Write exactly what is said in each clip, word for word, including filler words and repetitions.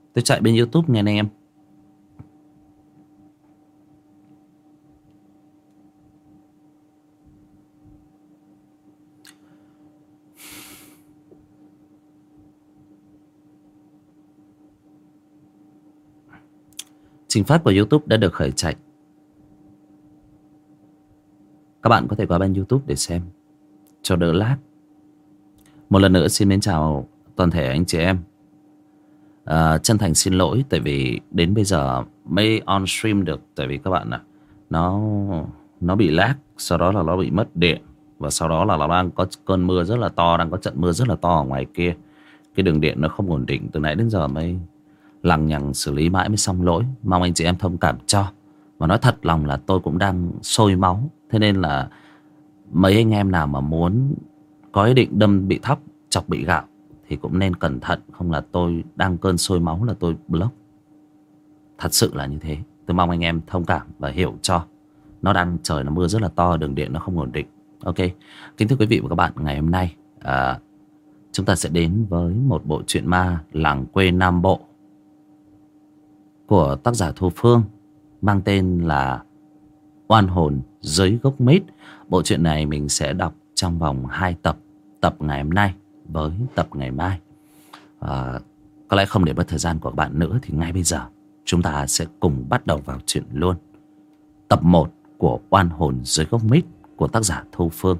Tôi chạy bên YouTube nghe anh em. Trình phát của YouTube đã được khởi chạy. Các bạn có thể qua bên YouTube để xem cho đỡ lag. Một lần nữa xin mến chào toàn thể anh chị em. à, Chân thành xin lỗi tại vì đến bây giờ mới on stream được. Tại vì các bạn ạ, Nó Nó bị lag. Sau đó là nó bị mất điện. Và sau đó là nó đang có cơn mưa rất là to. Đang có trận mưa rất là to ở ngoài kia. Cái đường điện nó không ổn định. Từ nãy đến giờ mới lằng nhằng xử lý mãi mới xong lỗi. Mong anh chị em thông cảm cho. Mà nói thật lòng là tôi cũng đang sôi máu. Thế nên là mấy anh em nào mà muốn có ý định đâm bị thóc, chọc bị gạo thì cũng nên cẩn thận. Không là tôi đang cơn sôi máu là tôi block. Thật sự là như thế. Tôi mong anh em thông cảm và hiểu cho. Nó đang trời nó mưa rất là to, đường điện nó không ổn định. Ok. Kính thưa quý vị và các bạn, ngày hôm nay à, chúng ta sẽ đến với một bộ truyện ma làng quê Nam Bộ của tác giả Thu Phương, mang tên là Oan hồn dưới gốc mít. Bộ truyện này mình sẽ đọc trong vòng hai tập. Tập ngày hôm nay với tập ngày mai. à, Có lẽ không để mất thời gian của các bạn nữa, thì ngay bây giờ chúng ta sẽ cùng bắt đầu vào chuyện luôn. Tập một của Oan hồn dưới gốc mít của tác giả Thu Phương.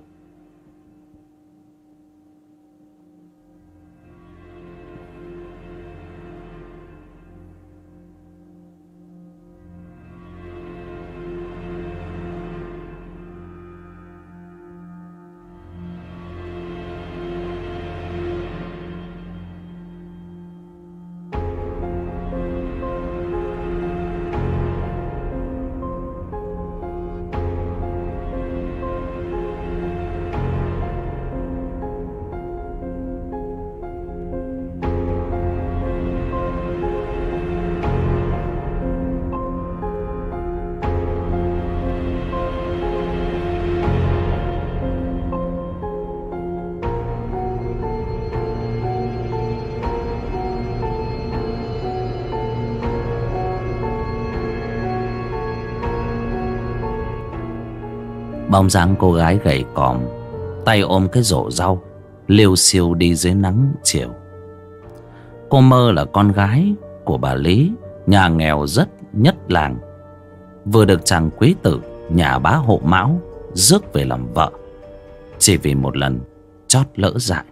Bóng dáng cô gái gầy còm, tay ôm cái rổ rau, liêu xiêu đi dưới nắng chiều. Cô Mơ là con gái của bà Lý, nhà nghèo rất nhất làng, vừa được chàng quý tử nhà bá hộ mão rước về làm vợ, chỉ vì một lần chót lỡ dại.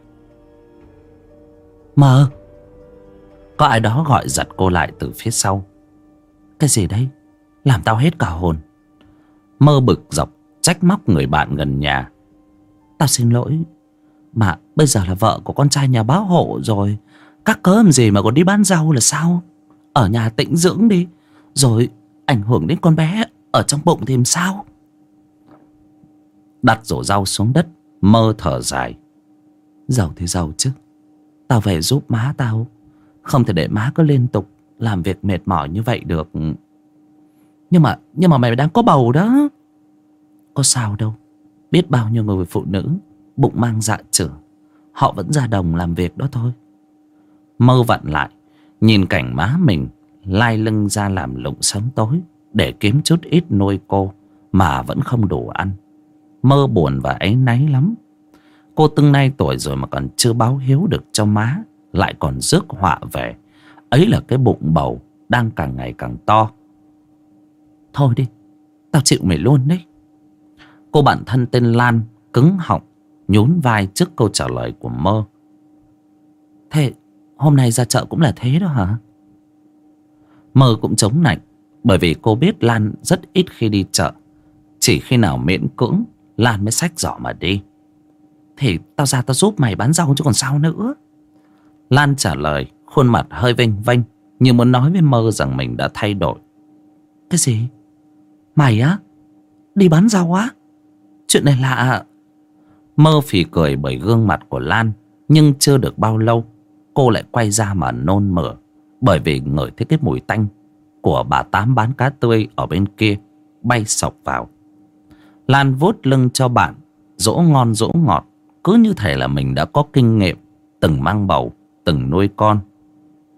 Mơ! Có ai đó gọi giật cô lại từ phía sau. Cái gì đấy? Làm tao hết cả hồn. Mơ bực dọc trách móc người bạn gần nhà. Tao xin lỗi, mà bây giờ là vợ của con trai nhà bá hộ rồi. Các cớ làm gì mà còn đi bán rau là sao? Ở nhà tĩnh dưỡng đi, rồi ảnh hưởng đến con bé ở trong bụng thì làm sao? Đặt rổ rau xuống đất, Mơ thở dài. Giàu thì giàu chứ, tao về giúp má tao, không thể để má cứ liên tục làm việc mệt mỏi như vậy được. Nhưng mà Nhưng mà mày đang có bầu đó. Có sao đâu. Biết bao nhiêu người phụ nữ bụng mang dạ chửa, họ vẫn ra đồng làm việc đó thôi. Mơ vặn lại, nhìn cảnh má mình lai lưng ra làm lụng sớm tối để kiếm chút ít nuôi cô, mà vẫn không đủ ăn. Mơ buồn và áy náy lắm. Cô từng nay tuổi rồi mà còn chưa báo hiếu được cho má, lại còn rước họa về. Ấy là cái bụng bầu đang càng ngày càng to. Thôi đi, tao chịu mày luôn đấy. Cô bạn thân tên Lan cứng họng, nhún vai trước câu trả lời của Mơ. Thế hôm nay ra chợ cũng là thế đó hả? Mơ cũng chống nạnh, bởi vì cô biết Lan rất ít khi đi chợ. Chỉ khi nào miễn cưỡng Lan mới xách giỏ mà đi. Thì tao ra tao giúp mày bán rau chứ còn sao nữa. Lan trả lời, khuôn mặt hơi vênh vênh, như muốn nói với Mơ rằng mình đã thay đổi. Cái gì? Mày á? Đi bán rau á? Chuyện này lạ. Mơ phì cười bởi gương mặt của Lan. Nhưng chưa được bao lâu, cô lại quay ra mà nôn mửa, bởi vì ngửi thấy cái mùi tanh của bà Tám bán cá tươi ở bên kia bay sộc vào. Lan vuốt lưng cho bạn, dỗ ngon dỗ ngọt, cứ như thể là mình đã có kinh nghiệm, từng mang bầu, từng nuôi con.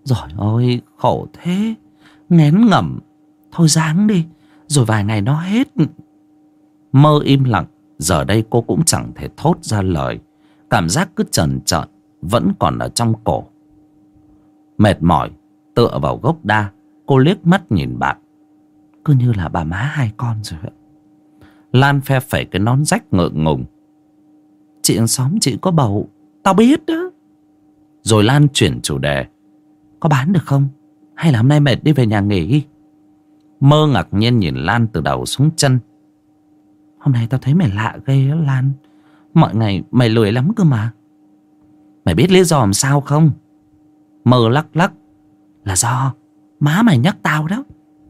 Giỏi ơi, khổ thế. Nghén ngẩm. Thôi ráng đi, rồi vài ngày nó hết. Mơ im lặng. Giờ đây cô cũng chẳng thể thốt ra lời. Cảm giác cứ trần trợn vẫn còn ở trong cổ. Mệt mỏi tựa vào gốc đa, cô liếc mắt nhìn bạn. Cứ như là bà má hai con rồi ạ. Lan phe phẩy cái nón rách ngượng ngùng. Chị hàng xóm chị có bầu. Tao biết đó. Rồi Lan chuyển chủ đề. Có bán được không? Hay là hôm nay mệt đi về nhà nghỉ? Mơ ngạc nhiên nhìn Lan từ đầu xuống chân. Hôm nay tao thấy mày lạ ghê á Lan. Mọi ngày mày lười lắm cơ mà. Mày biết lý do làm sao không? Mơ lắc lắc. Là do má mày nhắc tao đó.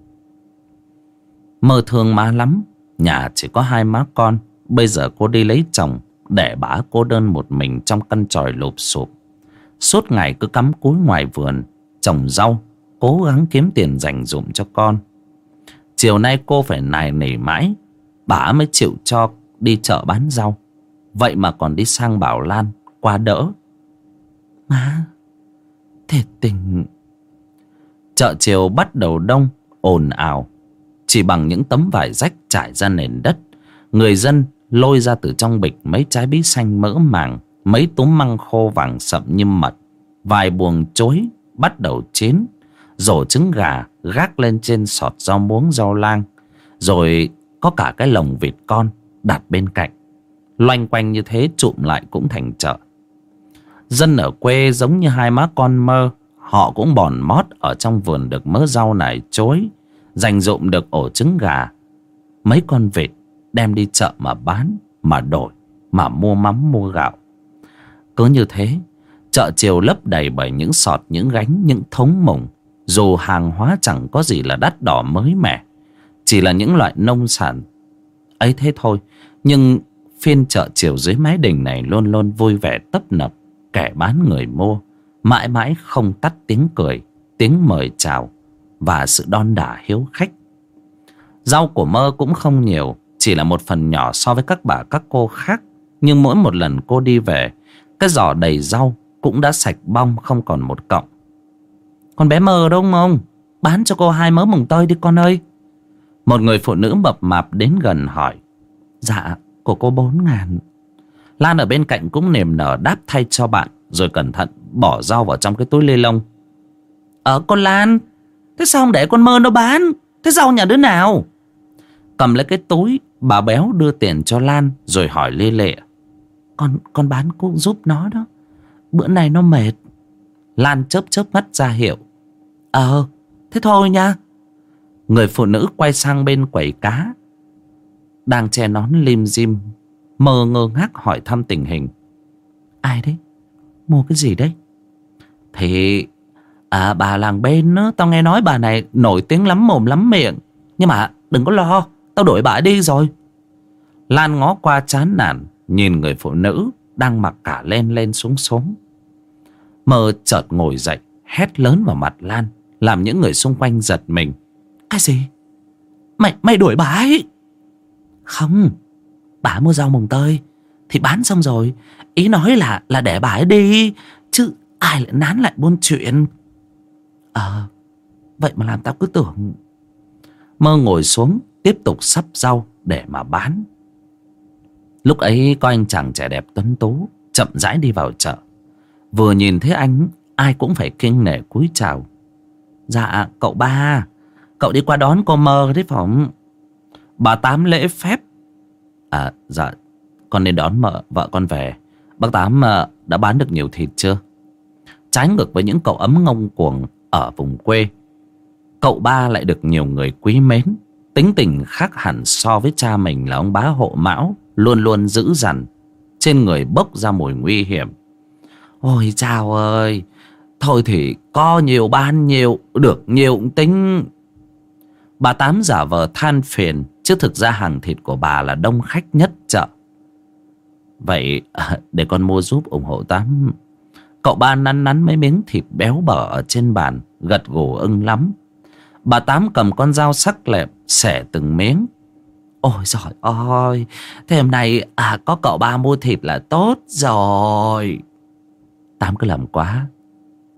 Mơ thương má lắm. Nhà chỉ có hai má con. Bây giờ cô đi lấy chồng, để bả cô đơn một mình trong căn chòi lụp xụp. Suốt ngày cứ cắm cúi ngoài vườn trồng rau, cố gắng kiếm tiền dành dụm cho con. Chiều nay cô phải nài nỉ mãi, bả mới chịu cho đi chợ bán rau. Vậy mà còn đi sang bảo Lan qua đỡ. Má, thiệt tình. Chợ chiều bắt đầu đông, ồn ào. Chỉ bằng những tấm vải rách trải ra nền đất, người dân lôi ra từ trong bịch mấy trái bí xanh mỡ màng, mấy túm măng khô vàng sậm như mật, vài buồng chối bắt đầu chín, rổ trứng gà gác lên trên sọt rau muống rau lang, rồi có cả cái lồng vịt con đặt bên cạnh. Loanh quanh như thế trụm lại cũng thành chợ. Dân ở quê giống như hai má con Mơ, họ cũng bòn mót ở trong vườn được mớ rau này chối, dành dụm được ổ trứng gà, mấy con vịt đem đi chợ mà bán, mà đổi, mà mua mắm mua gạo. Cứ như thế, chợ chiều lấp đầy bởi những sọt, những gánh, những thúng mùng. Dù hàng hóa chẳng có gì là đắt đỏ mới mẻ, chỉ là những loại nông sản ấy thế thôi. Nhưng phiên chợ chiều dưới mái đình này luôn luôn vui vẻ tấp nập, kẻ bán người mua, mãi mãi không tắt tiếng cười, tiếng mời chào và sự đon đả hiếu khách. Rau của Mơ cũng không nhiều, chỉ là một phần nhỏ so với các bà các cô khác. Nhưng mỗi một lần cô đi về, cái giỏ đầy rau cũng đã sạch bong, không còn một cọng. Con bé Mơ đâu không? Bán cho cô hai mớ mồng tơi đi con ơi. Một người phụ nữ mập mạp đến gần hỏi. Dạ, của cô bốn ngàn. Lan ở bên cạnh cũng niềm nở đáp thay cho bạn, rồi cẩn thận bỏ rau vào trong cái túi lê lông. Ờ con Lan, thế sao không để con Mơ nó bán? Thế rau nhà đứa nào? Cầm lấy cái túi, bà béo đưa tiền cho Lan rồi hỏi lê lệ. Con con bán cũng giúp nó đó, bữa nay nó mệt. Lan chớp chớp mắt ra hiệu. Ờ, thế thôi nha. Người phụ nữ quay sang bên quầy cá đang che nón lim dim. Mơ ngơ ngác hỏi thăm tình hình. Ai đấy? Mua cái gì đấy? Thì à, bà làng bên đó, tao nghe nói bà này nổi tiếng lắm mồm lắm miệng. Nhưng mà đừng có lo, tao đổi bà đi rồi. Lan ngó qua chán nản nhìn người phụ nữ đang mặc cả lên lên xuống xuống. Mơ chợt ngồi dậy, hét lớn vào mặt Lan, làm những người xung quanh giật mình. Cái gì? Mày mày đuổi bà ấy? Không, bà mua rau mồng tơi thì bán xong rồi. Ý nói là là để bà ấy đi, chứ ai lại nán lại buôn chuyện. Ờ, vậy mà làm tao cứ tưởng. Mơ ngồi xuống tiếp tục sắp rau để mà bán. Lúc ấy có anh chàng trẻ đẹp tuấn tú chậm rãi đi vào chợ. Vừa nhìn thấy anh, ai cũng phải kinh nể cúi chào. Dạ cậu ba, cậu đi qua đón cô Mơ đấy phải không? Bà Tám lễ phép. À dạ, con nên đón mợ vợ con về. Bác Tám đã bán được nhiều thịt chưa? Trái ngược với những cậu ấm ngông cuồng ở vùng quê, cậu ba lại được nhiều người quý mến. Tính tình khác hẳn so với cha mình là ông bá hộ mão, luôn luôn dữ dằn, trên người bốc ra mùi nguy hiểm. Ôi chào ơi, thôi thì có nhiều bán nhiều, được nhiều cũng tính. Bà Tám giả vờ than phiền, chứ thực ra hàng thịt của bà là đông khách nhất chợ. Vậy để con mua giúp ủng hộ Tám. Cậu ba nắn nắn mấy miếng thịt béo bở ở trên bàn, gật gù ưng lắm. Bà Tám cầm con dao sắc lẹm xẻ từng miếng. Ôi giời ơi, thế hôm nay à, có cậu ba mua thịt là tốt rồi. Tám cứ làm quá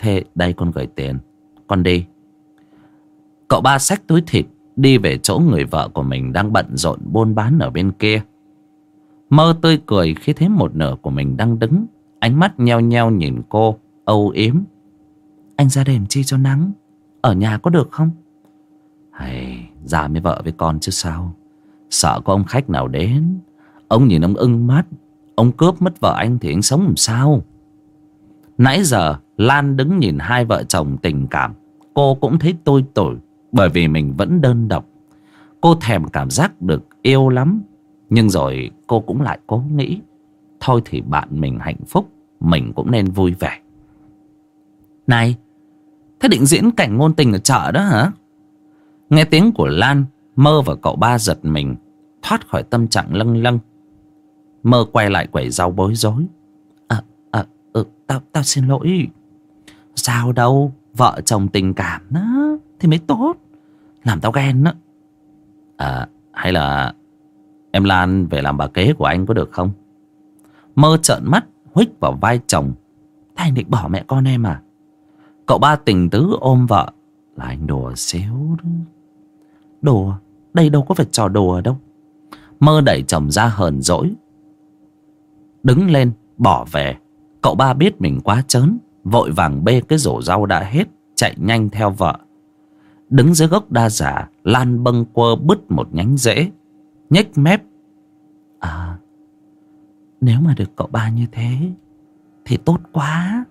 Thế đây con gửi tiền, con đi. Cậu ba xách túi thịt đi về chỗ người vợ của mình đang bận rộn buôn bán ở bên kia. Mơ tươi cười khi thấy một nửa của mình đang đứng, ánh mắt nheo nheo nhìn cô, âu yếm. Anh ra đèn chi cho nắng, ở nhà có được không? Hay, ra với vợ với con chứ sao. Sợ có ông khách nào đến, ông nhìn ông ưng mắt, ông cướp mất vợ anh thì anh sống làm sao? Nãy giờ Lan đứng nhìn hai vợ chồng tình cảm, cô cũng thấy tôi tủi, bởi vì mình vẫn đơn độc. Cô thèm cảm giác được yêu lắm. Nhưng rồi cô cũng lại cố nghĩ, thôi thì bạn mình hạnh phúc, mình cũng nên vui vẻ. Này, thế định diễn cảnh ngôn tình ở chợ đó hả? Nghe tiếng của Lan, Mơ và cậu ba giật mình, thoát khỏi tâm trạng lâng lâng. Mơ quay lại quẩy rau bối rối. À, à, ừ, tao, tao xin lỗi. Sao đâu, vợ chồng tình cảm đó thì mới tốt, làm tao ghen đó. À, hay là em Lan về làm bà kế của anh có được không? Mơ trợn mắt huých vào vai chồng. Thế anh định bỏ mẹ con em à? Cậu ba tình tứ ôm vợ. Là anh đùa xíu đó. Đùa? Đây đâu có phải trò đùa đâu. Mơ đẩy chồng ra hờn dỗi, đứng lên bỏ về. Cậu ba biết mình quá trớn, vội vàng bê cái rổ rau đã hết, chạy nhanh theo vợ. Đứng dưới gốc đa giả, Lan bâng quơ bứt một nhánh rễ, nhếch mép. À, nếu mà được cậu ba như thế thì tốt quá.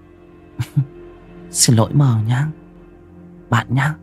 Xin lỗi Mờ nhá, bạn nhá.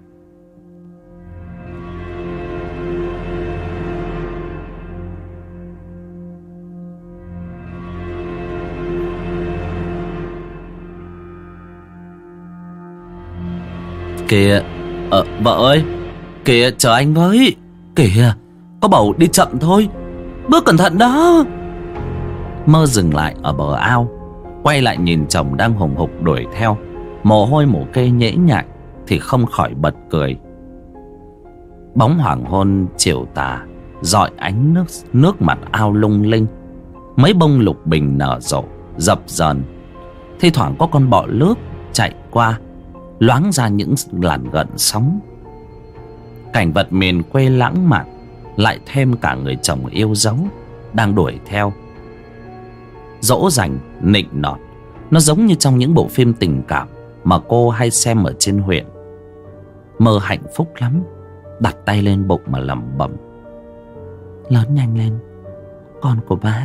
Kìa, ờ, vợ ơi, kìa chờ anh với. Kìa, có bầu đi chậm thôi, bước cẩn thận đó. Mơ dừng lại ở bờ ao, quay lại nhìn chồng đang hùng hục đuổi theo, mồ hôi mồ kê nhễ nhại, thì không khỏi bật cười. Bóng hoàng hôn chiều tà rọi ánh nước nước mặt ao lung linh. Mấy bông lục bình nở rộ dập dờn, thi thoảng có con bọ lướt chạy qua, loáng ra những làn gợn sóng. Cảnh vật miền quê lãng mạn, lại thêm cả người chồng yêu dấu đang đuổi theo. Dỗ dành nịnh nọt, nó giống như trong những bộ phim tình cảm mà cô hay xem ở trên huyện. Mơ hạnh phúc lắm, đặt tay lên bụng mà lẩm bẩm. Lớn nhanh lên, con của bá.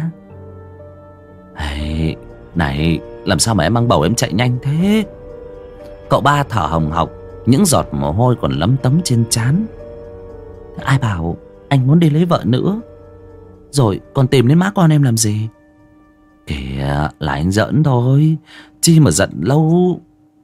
Hey, này, làm sao mà em mang bầu em chạy nhanh thế? Cậu ba thở hồng hộc, những giọt mồ hôi còn lấm tấm trên trán. Ai bảo anh muốn đi lấy vợ nữa? Rồi còn tìm đến má con em làm gì? Kìa, là anh giỡn thôi, chi mà giận lâu.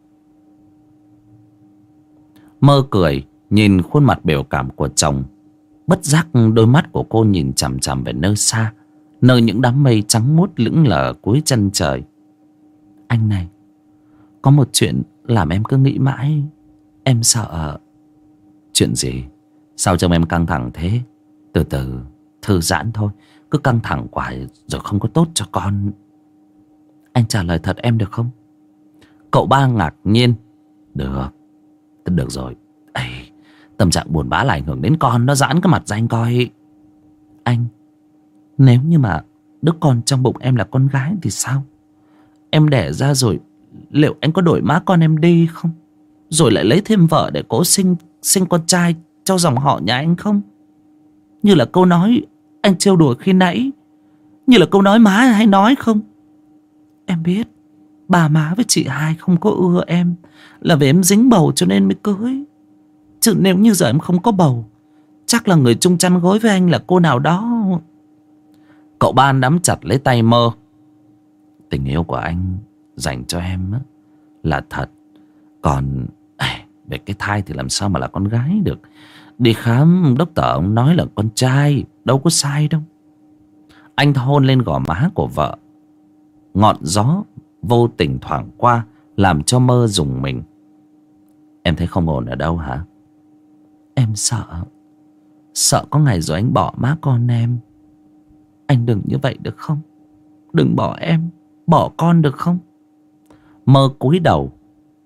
Mơ cười nhìn khuôn mặt biểu cảm của chồng. Bất giác đôi mắt của cô nhìn chằm chằm về nơi xa, nơi những đám mây trắng muốt lững lờ cuối chân trời. Anh này, có một chuyện làm em cứ nghĩ mãi. Em sợ. Chuyện gì? Sao trông em căng thẳng thế? Từ từ, thư giãn thôi. Cứ căng thẳng quá rồi không có tốt cho con. Anh trả lời thật em được không? Cậu ba ngạc nhiên. Được, được rồi. Ê, tâm trạng buồn bã là ảnh hưởng đến con. Nó giãn cái mặt ra anh coi. Anh, nếu như mà đứa con trong bụng em là con gái thì sao? Em đẻ ra rồi, liệu anh có đổi má con em đi không? Rồi lại lấy thêm vợ để cố sinh sinh con trai cho dòng họ nhà anh không? Như là câu nói anh trêu đùa khi nãy, như là câu nói má hay nói không? Em biết bà má với chị hai không có ưa em là vì em dính bầu cho nên mới cưới. Chứ nếu như giờ em không có bầu, chắc là người chung chăn gối với anh là cô nào đó. Cậu ba nắm chặt lấy tay Mơ. Tình yêu của anh dành cho em là thật. Còn về cái thai thì làm sao mà là con gái được. Đi khám doctor ông nói là con trai, đâu có sai đâu. Anh hôn lên gò má của vợ. Ngọn gió vô tình thoảng qua làm cho Mơ rùng mình. Em thấy không ổn ở đâu hả? Em sợ. Sợ có ngày rồi anh bỏ má con em. Anh đừng như vậy được không? Đừng bỏ em, bỏ con được không? Mơ cúi đầu,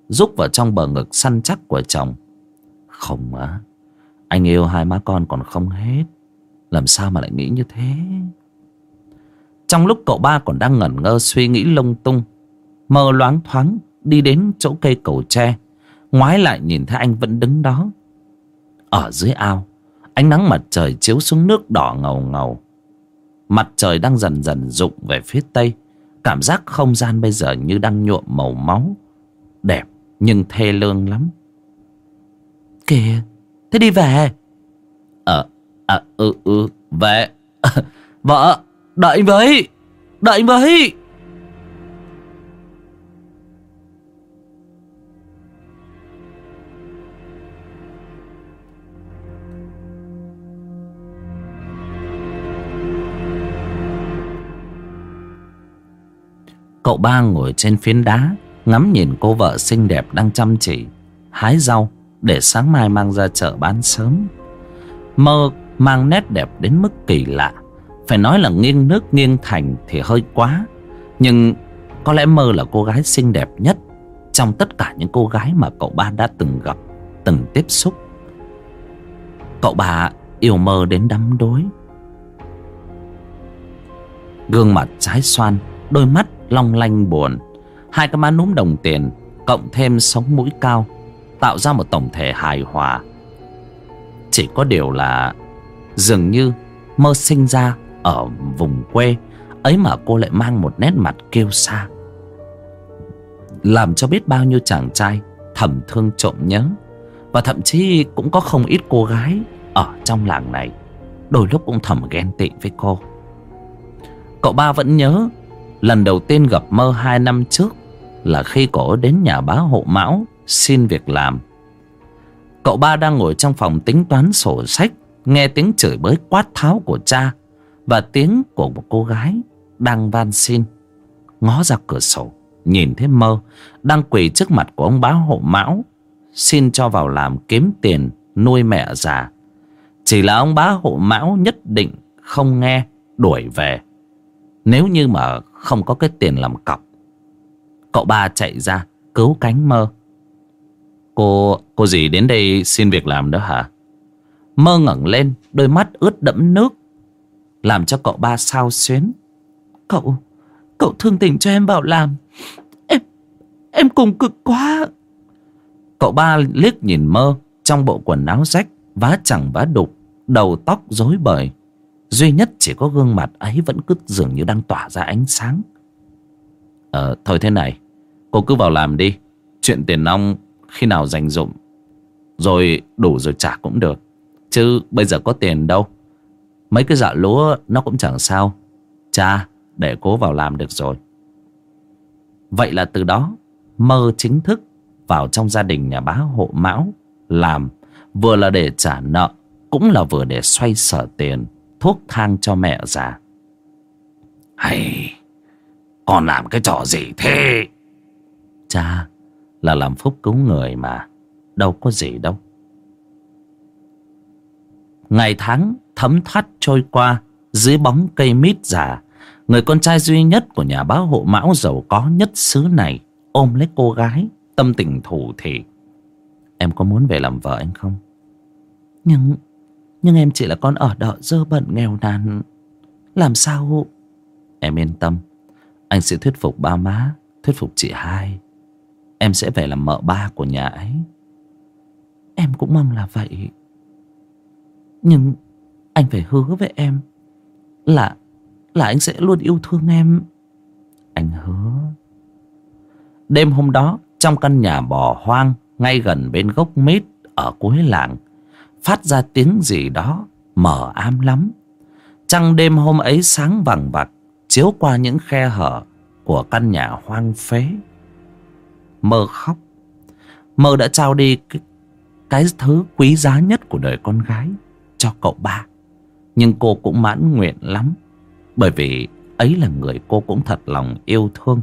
rúc vào trong bờ ngực săn chắc của chồng. Không á, anh yêu hai má con còn không hết. Làm sao mà lại nghĩ như thế? Trong lúc cậu ba còn đang ngẩn ngơ suy nghĩ lung tung, Mơ loáng thoáng đi đến chỗ cây cầu tre, ngoái lại nhìn thấy anh vẫn đứng đó. Ở dưới ao, ánh nắng mặt trời chiếu xuống nước đỏ ngầu ngầu. Mặt trời đang dần dần rụng về phía tây. Cảm giác không gian bây giờ như đang nhuộm màu máu. Đẹp nhưng thê lương lắm. Kìa, thế đi về. Ờ, à, ừ, ừ, về. Vợ, đợi anh với. Đợi anh với. Cậu ba ngồi trên phiến đá, ngắm nhìn cô vợ xinh đẹp đang chăm chỉ hái rau để sáng mai mang ra chợ bán sớm. Mơ mang nét đẹp đến mức kỳ lạ. Phải nói là nghiêng nước nghiêng thành thì hơi quá, nhưng có lẽ Mơ là cô gái xinh đẹp nhất trong tất cả những cô gái mà cậu ba đã từng gặp, từng tiếp xúc. Cậu ba yêu Mơ đến đắm đuối. Gương mặt trái xoan, đôi mắt long lanh buồn, hai cái má núm đồng tiền cộng thêm sống mũi cao, tạo ra một tổng thể hài hòa. Chỉ có điều là dường như Mơ sinh ra ở vùng quê ấy mà cô lại mang một nét mặt kiêu sa, làm cho biết bao nhiêu chàng trai thầm thương trộm nhớ. Và thậm chí cũng có không ít cô gái ở trong làng này đôi lúc cũng thầm ghen tị với cô. Cậu ba vẫn nhớ lần đầu tiên gặp Mơ hai năm trước là khi cô đến nhà bá hộ Mão xin việc làm. Cậu ba đang ngồi trong phòng tính toán sổ sách, nghe tiếng chửi bới quát tháo của cha và tiếng của một cô gái đang van xin. Ngó ra cửa sổ, nhìn thấy Mơ đang quỳ trước mặt của ông bá hộ Mão, xin cho vào làm kiếm tiền nuôi mẹ già. Chỉ là ông bá hộ Mão nhất định không nghe, đuổi về nếu như mà không có cái tiền làm cọc. Cậu ba chạy ra cứu cánh Mơ. Cô, cô gì đến đây xin việc làm đó hả? Mơ ngẩng lên, đôi mắt ướt đẫm nước, làm cho cậu ba xao xuyến. Cậu, cậu thương tình cho em vào làm. Em, em cùng cực quá. Cậu ba liếc nhìn Mơ trong bộ quần áo rách, vá chẳng vá đục, đầu tóc rối bời. Duy nhất chỉ có gương mặt ấy vẫn cứ dường như đang tỏa ra ánh sáng. Ờ, thôi thế này, cô cứ vào làm đi. Chuyện tiền nong khi nào dành dụm rồi đủ rồi trả cũng được. Chứ bây giờ có tiền đâu. Mấy cái dạ lúa nó cũng chẳng sao. Cha, để cố vào làm được rồi. Vậy là từ đó Mơ chính thức vào trong gia đình nhà bá hộ Mão làm, vừa là để trả nợ, cũng là vừa để xoay sở tiền thuốc thang cho mẹ già. Hay, con làm cái trò gì thế? Cha, là làm phúc cứu người mà, đâu có gì đâu. Ngày tháng thấm thoát trôi qua dưới bóng cây mít già. Người con trai duy nhất của nhà bá hộ Mão giàu có nhất xứ này ôm lấy cô gái, tâm tình thủ thỉ. Em có muốn về làm vợ anh không? Nhưng Nhưng em chỉ là con ở đợ dơ bẩn nghèo nàn. Làm sao? Em yên tâm, anh sẽ thuyết phục ba má, thuyết phục chị hai. Em sẽ về làm mợ ba của nhà ấy. Em cũng mong là vậy. Nhưng anh phải hứa với em Là Là anh sẽ luôn yêu thương em. Anh hứa. Đêm hôm đó, trong căn nhà bò hoang ngay gần bên gốc mít ở cuối làng, phát ra tiếng gì đó mờ ám lắm. Trăng đêm hôm ấy sáng vằng vặc, chiếu qua những khe hở của căn nhà hoang phế. Mơ khóc. Mơ đã trao đi cái, cái thứ quý giá nhất của đời con gái cho cậu ba. Nhưng cô cũng mãn nguyện lắm, bởi vì ấy là người cô cũng thật lòng yêu thương.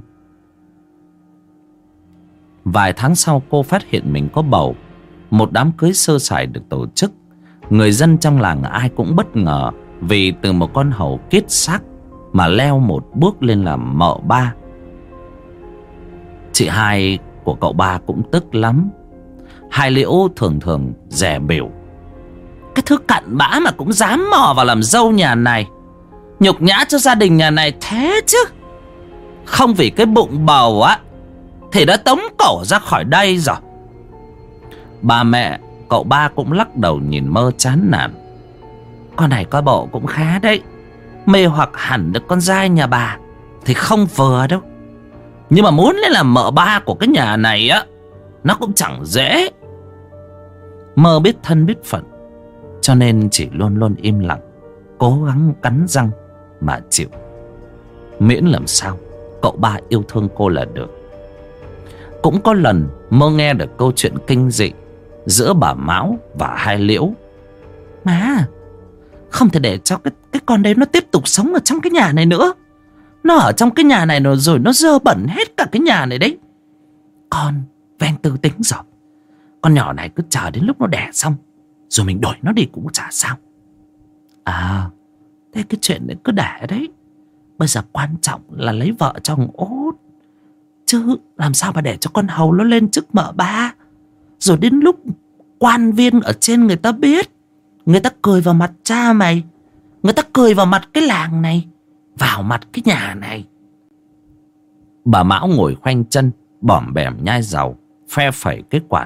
Vài tháng sau cô phát hiện mình có bầu. Một đám cưới sơ sài được tổ chức. Người dân trong làng ai cũng bất ngờ, vì từ một con hầu kiết xác mà leo một bước lên làm mợ ba. Chị hai của của cậu ba cũng tức lắm. Hai Liễu thường thường dè bỉu: cái thứ cặn bã mà cũng dám mò vào làm dâu nhà này, nhục nhã cho gia đình nhà này thế chứ. Không vì cái bụng bầu á thì đã tống cổ ra khỏi đây rồi. Bà mẹ cậu ba cũng lắc đầu nhìn Mơ chán nản: con này coi bộ cũng khá đấy, mê hoặc hẳn được con trai nhà bà thì không vừa đâu. Nhưng mà muốn lên làm mợ ba của cái nhà này á, nó cũng chẳng dễ. Mơ biết thân biết phận, cho nên chỉ luôn luôn im lặng, cố gắng cắn răng mà chịu. Miễn làm sao cậu ba yêu thương cô là được. Cũng có lần Mơ nghe được câu chuyện kinh dị giữa bà Mão và hai Liễu. Má, không thể để cho cái, cái con đấy nó tiếp tục sống ở trong cái nhà này nữa. Nó ở trong cái nhà này rồi nó dơ bẩn hết cả cái nhà này đấy. Con ven tư tính rồi, con nhỏ này cứ chờ đến lúc nó đẻ xong rồi mình đuổi nó đi cũng chả sao. À, thế cái chuyện đấy cứ để đấy. Bây giờ quan trọng là lấy vợ cho thằng Út, chứ làm sao mà để cho con hầu nó lên chức mợ ba, rồi đến lúc quan viên ở trên người ta biết, người ta cười vào mặt cha mày, người ta cười vào mặt cái làng này, vào mặt cái nhà này. Bà Mão ngồi khoanh chân, bỏm bẻm nhai dầu, phe phẩy cái quạt.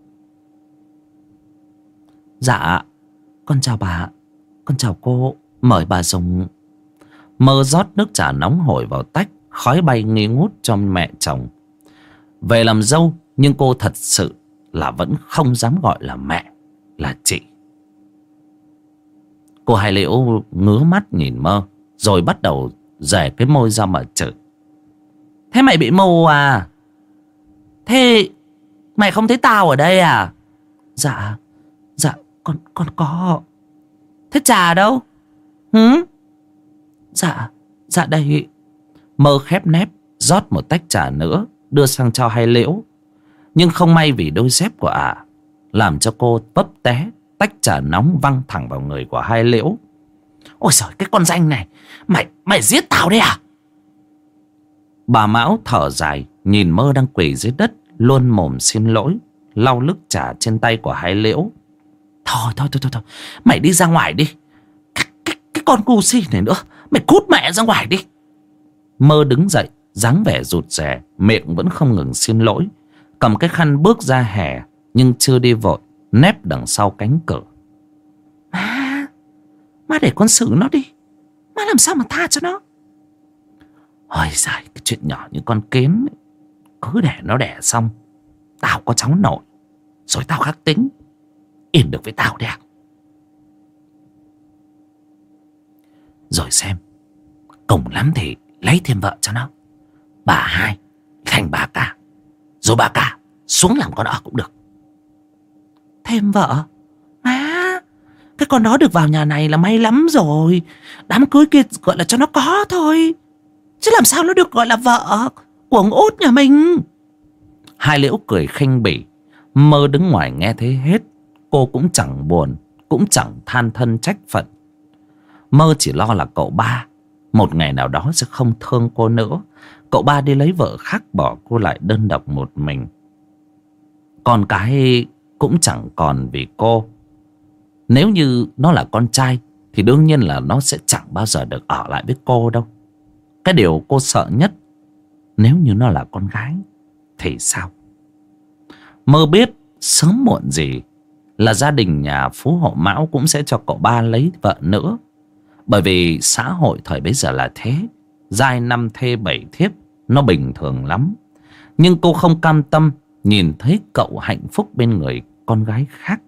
Dạ, con chào bà, con chào cô, mời bà dùng. Mơ rót nước trà nóng hổi vào tách, khói bay nghi ngút cho mẹ chồng. Về làm dâu nhưng cô thật sự là vẫn không dám gọi là mẹ, là chị. Cô Hai Liễu ngứa mắt nhìn Mơ, rồi bắt đầu rẻ cái môi ra mà chửi: thế mày bị mù à? Thế mày không thấy tao ở đây à? Dạ, dạ con con có. Thế trà đâu? Hứ? Dạ, dạ đây. Mơ khép nép rót một tách trà nữa đưa sang cho Hai Liễu. Nhưng không may vì đôi dép của ả à, làm cho cô vấp té, tách trà nóng văng thẳng vào người của Hai Liễu. Ôi giời, cái con danh này, Mày mày giết tao đấy à? Bà Mão thở dài nhìn Mơ đang quỳ dưới đất, luôn mồm xin lỗi, lau nước trà trên tay của Hai Liễu. Thôi thôi thôi thôi, thôi. Mày đi ra ngoài đi. Cái, cái, cái con ngu si này nữa, mày cút mẹ ra ngoài đi. Mơ đứng dậy, dáng vẻ rụt rè, miệng vẫn không ngừng xin lỗi, cầm cái khăn bước ra hè, nhưng chưa đi vội, nép đằng sau cánh cửa. Má, má để con xử nó đi, má làm sao mà tha cho nó. Ôi giời, cái chuyện nhỏ như con kiến ấy, cứ để nó đẻ xong, tao có cháu nội, rồi tao khắc tính, yên được với tao đấy à? Rồi xem, cùng lắm thì lấy thêm vợ cho nó, bà hai thành bà cả, rồi bà cả xuống làm con ở cũng được. Thêm vợ? Má, cái con đó được vào nhà này là may lắm rồi. Đám cưới kia gọi là cho nó có thôi, chứ làm sao nó được gọi là vợ của ông Út nhà mình. Hai Liễu cười khinh bỉ. Mơ đứng ngoài nghe thấy hết, cô cũng chẳng buồn, cũng chẳng than thân trách phận. Mơ chỉ lo là cậu ba một ngày nào đó sẽ không thương cô nữa. Cậu ba đi lấy vợ khác, bỏ cô lại đơn độc một mình. Con cái cũng chẳng còn vì cô. Nếu như nó là con trai thì đương nhiên là nó sẽ chẳng bao giờ được ở lại với cô đâu. Cái điều cô sợ nhất, nếu như nó là con gái thì sao? Mơ biết sớm muộn gì là gia đình nhà phú hộ Mão cũng sẽ cho cậu ba lấy vợ nữa. Bởi vì xã hội thời bấy giờ là thế, giai năm thê bảy thiếp nó bình thường lắm. Nhưng cô không cam tâm nhìn thấy cậu hạnh phúc bên người con gái khác.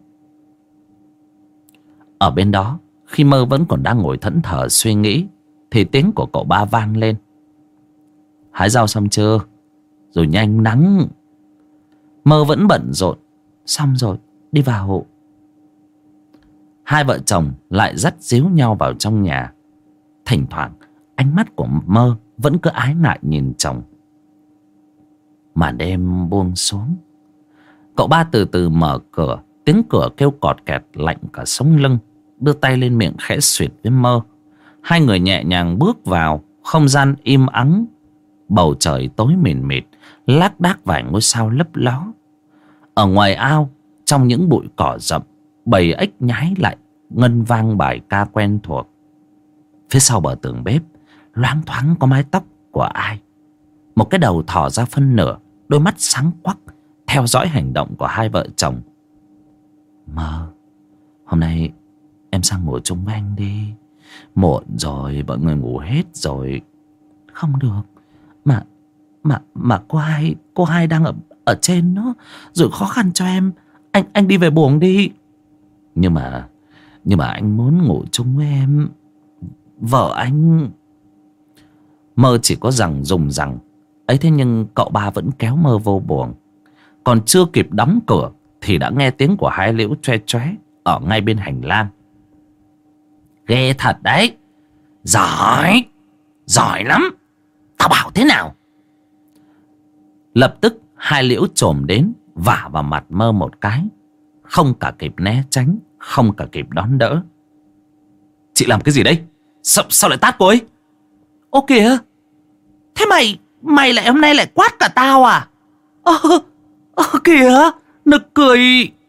Ở bên đó, khi Mơ vẫn còn đang ngồi thẫn thờ suy nghĩ, thì tiếng của cậu ba vang lên: hái rau xong chưa? Rồi nhanh nắng. Mơ vẫn bận rộn: xong rồi, đi vào hộ. Hai vợ chồng lại dắt díu nhau vào trong nhà. Thỉnh thoảng ánh mắt của Mơ vẫn cứ ái ngại nhìn chồng. Màn đêm buông xuống, cậu ba từ từ mở cửa. Tiếng cửa kêu cọt kẹt lạnh cả sống lưng. Đưa tay lên miệng khẽ suyệt với Mơ. Hai người nhẹ nhàng bước vào. Không gian im ắng, bầu trời tối mịt mịt, lác đác vài ngôi sao lấp ló. Ở ngoài ao, trong những bụi cỏ rậm, bầy ếch nhái lại ngân vang bài ca quen thuộc. Phía sau bờ tường bếp, loáng thoáng có mái tóc của ai. Một cái đầu thò ra phân nửa, đôi mắt sáng quắc theo dõi hành động của hai vợ chồng. Mơ, hôm nay em sang ngủ chung với anh đi. Muộn rồi, mọi người ngủ hết rồi. Không được. Mà Mà mà cô hai Cô hai đang ở ở trên đó, rồi khó khăn cho em. Anh anh đi về buồng đi. Nhưng mà Nhưng mà anh muốn ngủ chung với em. Vợ anh. Mơ chỉ có rằng dùng rằng ấy, thế nhưng cậu ba vẫn kéo Mơ vô buồng. Còn chưa kịp đóng cửa thì đã nghe tiếng của hai Liễu choe choé ở ngay bên hành lang. Ghê thật đấy. Giỏi. Giỏi lắm. Tao bảo thế nào. Lập tức hai Liễu chồm đến vả vào mặt Mơ một cái. Không cả kịp né tránh, không cả kịp đón đỡ. Chị làm cái gì đấy? Sao, sao lại tát cô ấy? Ô kìa. Thế mày Mày lại hôm nay lại quát cả tao à? Ơ Ơ kìa. Nực cười.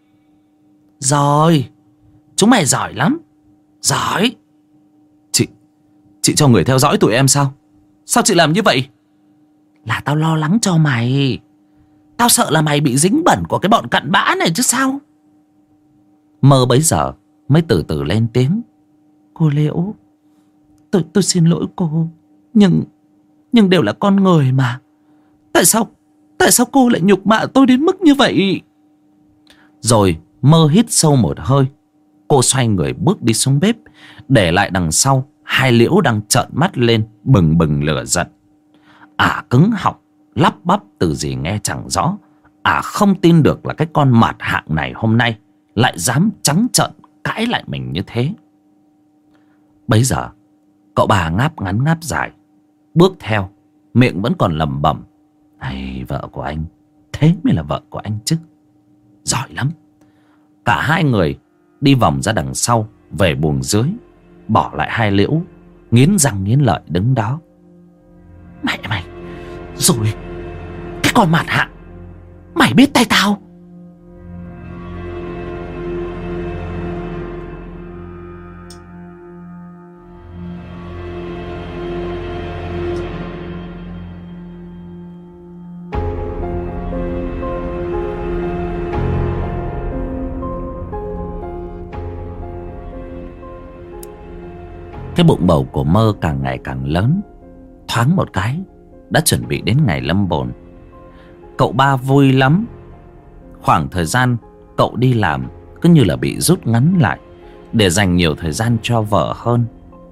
Rồi. Chúng mày giỏi lắm. Giỏi. Chị Chị cho người theo dõi tụi em sao? Sao chị làm như vậy? Là tao lo lắng cho mày. Tao sợ là mày bị dính bẩn của cái bọn cặn bã này chứ sao. Mơ bấy giờ mới từ từ lên tiếng. Cô Liễu, Tôi tôi xin lỗi cô. Nhưng Nhưng đều là con người mà. Tại sao Tại sao cô lại nhục mạ tôi đến mức như vậy? Rồi Mơ hít sâu một hơi. Cô xoay người bước đi xuống bếp, để lại đằng sau hai Liễu đang trợn mắt lên bừng bừng lửa giận. Ả cứng họng, lắp bắp từ gì nghe chẳng rõ. Ả không tin được là cái con mạt hạng này hôm nay lại dám trắng trợn cãi lại mình như thế. Bấy giờ cậu bà ngáp ngắn ngáp dài, bước theo, miệng vẫn còn lẩm bẩm. Này, vợ của anh, thế mới là vợ của anh chứ. Giỏi lắm. Cả hai người đi vòng ra đằng sau, về buồng dưới, bỏ lại hai Liễu nghiến răng nghiến lợi đứng đó. Mẹ mày. Rồi. Cái con mạt hạng. Mày biết tay tao. Cái bụng bầu của Mơ càng ngày càng lớn. Thoáng một cái đã chuẩn bị đến ngày lâm bồn. Cậu ba vui lắm. Khoảng thời gian cậu đi làm cứ như là bị rút ngắn lại, để dành nhiều thời gian cho vợ hơn.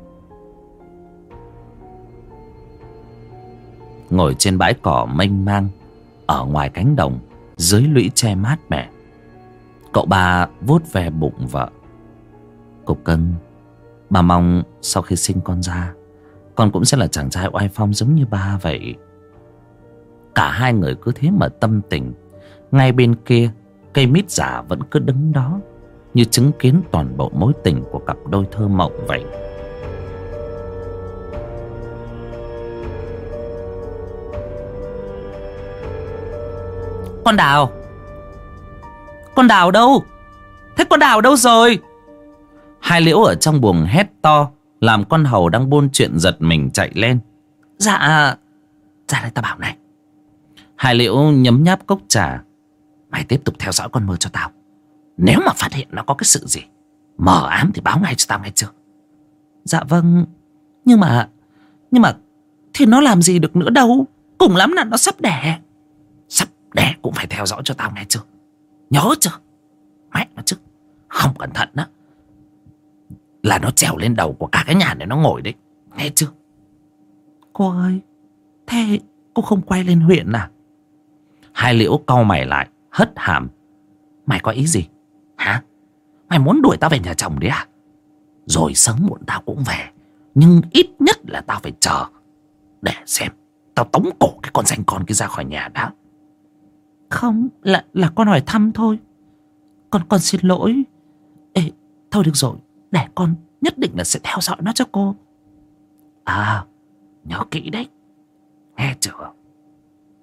Ngồi trên bãi cỏ mênh mang ở ngoài cánh đồng, dưới lũy tre mát mẻ, cậu ba vuốt ve bụng vợ. Cục cưng, bà mong sau khi sinh con ra, con cũng sẽ là chàng trai oai phong giống như ba vậy. Cả hai người cứ thế mà tâm tình. Ngay bên kia, cây mít già vẫn cứ đứng đó, như chứng kiến toàn bộ mối tình của cặp đôi thơ mộng vậy. Con Đào. Con Đào đâu? Thế con Đào đâu rồi? Hai Liễu ở trong buồng hét to, làm con hầu đang buôn chuyện giật mình chạy lên. Dạ. Ra đây tao bảo này. Hai Liễu nhấm nháp cốc trà. Mày tiếp tục theo dõi con Mơ cho tao. Nếu mà phát hiện nó có cái sự gì mờ ám thì báo ngay cho tao, nghe chưa? Dạ vâng. Nhưng mà Nhưng mà thì nó làm gì được nữa đâu. Cùng lắm là nó sắp đẻ. Sắp đẻ cũng phải theo dõi cho tao, nghe chưa? Nhớ chưa? Mẹ nó chứ. Không cẩn thận đó là nó trèo lên đầu của cả cái nhà này nó ngồi đấy, nghe chưa? Cô ơi, thế cô không quay lên huyện à? Hai Liễu cau mày lại, hất hàm. Mày có ý gì? Hả? Mày muốn đuổi tao về nhà chồng đấy à? Rồi sớm muộn tao cũng về, nhưng ít nhất là tao phải chờ để xem tao tống cổ cái con danh con kia ra khỏi nhà đã. Không, là là con hỏi thăm thôi. Con con xin lỗi. Ê, thôi được rồi, để con nhất định là sẽ theo dõi nó cho cô. À, nhớ kỹ đấy, nghe chưa?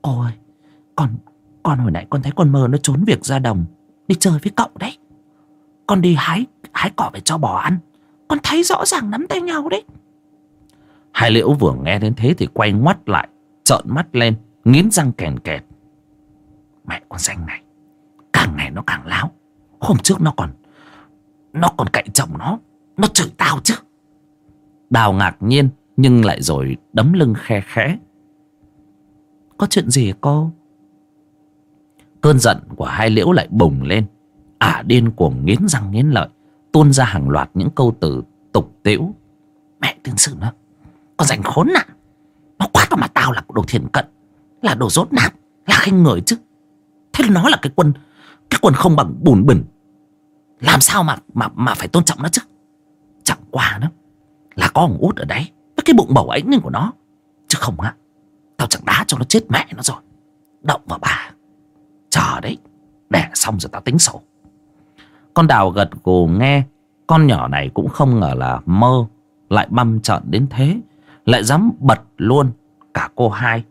Cô ơi, Con Con hồi nãy con thấy con mơ nó trốn việc ra đồng đi chơi với cậu đấy. Con đi hái hái cỏ về cho bò ăn, con thấy rõ ràng nắm tay nhau đấy. Hai Liễu vừa nghe đến thế thì quay ngoắt lại, trợn mắt lên, nghiến răng kèn kẹt. Mẹ con danh này, càng ngày nó càng láo. Hôm trước nó còn Nó còn cậy chồng nó Nó chửi tao chứ. Đào ngạc nhiên nhưng lại rồi đấm lưng khe khẽ. Có chuyện gì hả cô? Cơn giận của Hai Liễu lại bùng lên. Ả điên cuồng nghiến răng nghiến lợi, tuôn ra hàng loạt những câu từ tục tĩu. Mẹ tiên sử nó, con rảnh khốn nạn. Nó quát vào mặt tao là đồ thiền cận, là đồ dốt nát, là khinh người chứ. Thế nó là cái quân Cái quân không bằng bùn bẩn. Làm sao mà mà mà phải tôn trọng nó chứ. Chẳng qua nó là có ông út ở đấy với cái bụng bầu ấy của nó, chứ không á tao chẳng đá cho nó chết mẹ nó rồi. Động vào bà, chờ đấy, đẻ xong rồi tao tính sổ. Con Đào gật gù nghe. Con nhỏ này cũng không ngờ là mơ lại băm trợn đến thế, lại dám bật luôn cả cô Hai.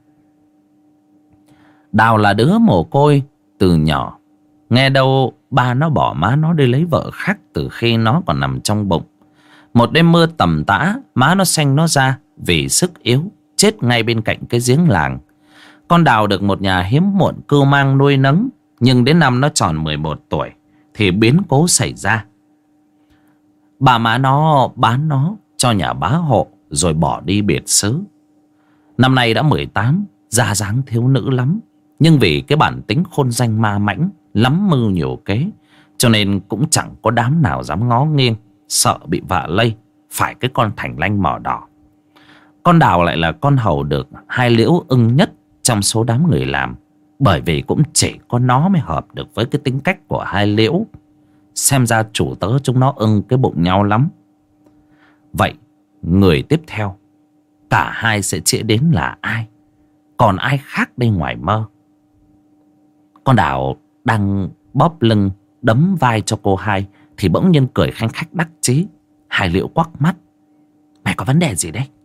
Đào là đứa mồ côi từ nhỏ. Nghe đâu ba nó bỏ má nó đi lấy vợ khác từ khi nó còn nằm trong bụng. Một đêm mưa tầm tã, má nó sanh nó ra vì sức yếu, chết ngay bên cạnh cái giếng làng. Con Đào được một nhà hiếm muộn cưu mang nuôi nấng. Nhưng đến năm nó tròn mười một tuổi thì biến cố xảy ra. Bà má nó bán nó cho nhà bá hộ rồi bỏ đi biệt xứ. Năm nay đã mười tám, da dáng thiếu nữ lắm. Nhưng vì cái bản tính khôn danh ma mãnh, lắm mưu nhiều kế, cho nên cũng chẳng có đám nào dám ngó nghiêng, sợ bị vạ lây phải cái con Thành Lanh mỏ đỏ. Con Đào lại là con hầu được Hai Liễu ưng nhất trong số đám người làm, bởi vì cũng chỉ có nó mới hợp được với cái tính cách của Hai Liễu. Xem ra chủ tớ chúng nó ưng cái bụng nhau lắm. Vậy người tiếp theo cả hai sẽ chĩa đến là ai? Còn ai khác đây ngoài mơ? Con Đào đang bóp lưng đấm vai cho cô Hai thì bỗng nhiên cười khanh khách đắc chí. Hai Liễu quắc mắt. Mày có vấn đề gì đấy?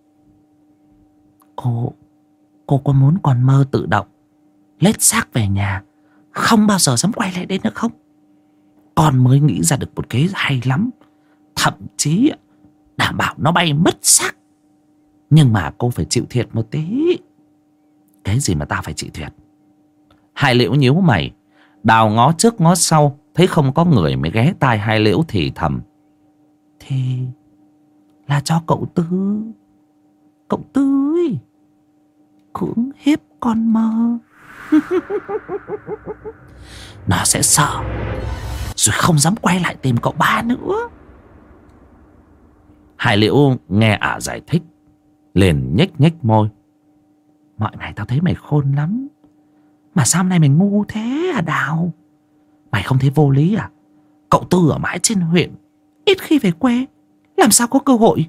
Cô Cô có muốn con mơ tự động lết xác về nhà, không bao giờ dám quay lại đây nữa không? Con mới nghĩ ra được một kế hay lắm, thậm chí đảm bảo nó bay mất xác. Nhưng mà cô phải chịu thiệt một tí. Cái gì mà tao phải chịu thiệt? Hai Liễu nhíu mày. Đào ngó trước ngó sau, thấy không có người mới ghé tai Hai Liễu thì thầm. Thì là cho cậu Tư. Cậu Tư ấy cưỡng hiếp con mơ. Nó sẽ sợ rồi không dám quay lại tìm cậu ba nữa. Hai Liễu nghe Ả giải thích liền nhếch nhếch môi. Mọi ngày tao thấy mày khôn lắm, mà sao hôm nay mày ngu thế à Đào? Mày không thấy vô lý à? Cậu Tư ở mãi trên huyện, ít khi về quê, làm sao có cơ hội?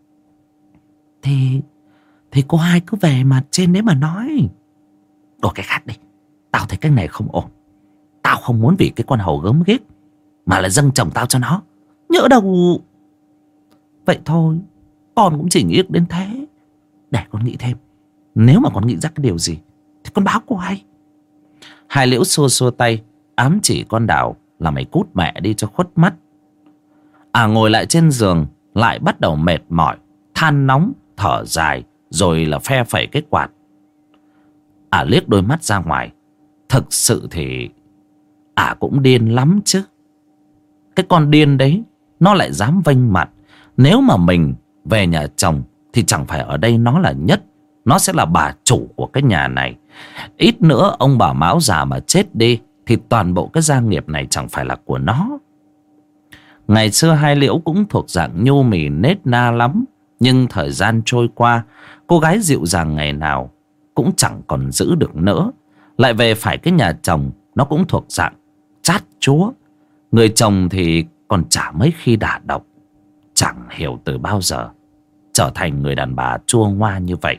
Thì Thì cô Hai cứ về mà trên đấy mà nói. Đổi cái khác đi, tao thấy cái này không ổn. Tao không muốn vì cái con hầu gớm ghiếc mà là dâng chồng tao cho nó. Nhỡ đâu. Vậy thôi, con cũng chỉ nghĩ đến thế. Để con nghĩ thêm, nếu mà con nghĩ ra cái điều gì thì con báo cô Hai. Hai Liễu xua xua tay, ám chỉ con Đào là mày cút mẹ đi cho khuất mắt. À ngồi lại trên giường, lại bắt đầu mệt mỏi, than nóng, thở dài, rồi là phe phẩy cái quạt. À liếc đôi mắt ra ngoài. Thực sự thì à cũng điên lắm chứ. Cái con điên đấy nó lại dám vênh mặt. Nếu mà mình về nhà chồng thì chẳng phải ở đây nó là nhất, nó sẽ là bà chủ của cái nhà này. Ít nữa ông bà Mão già mà chết đi thì toàn bộ cái gia nghiệp này chẳng phải là của nó. Ngày xưa Hai Liễu cũng thuộc dạng nhu mì nết na lắm. Nhưng thời gian trôi qua, cô gái dịu dàng ngày nào cũng chẳng còn giữ được nữa. Lại về phải cái nhà chồng, nó cũng thuộc dạng chát chúa. Người chồng thì còn chả mấy khi đả động. Chẳng hiểu từ bao giờ trở thành người đàn bà chua ngoa như vậy.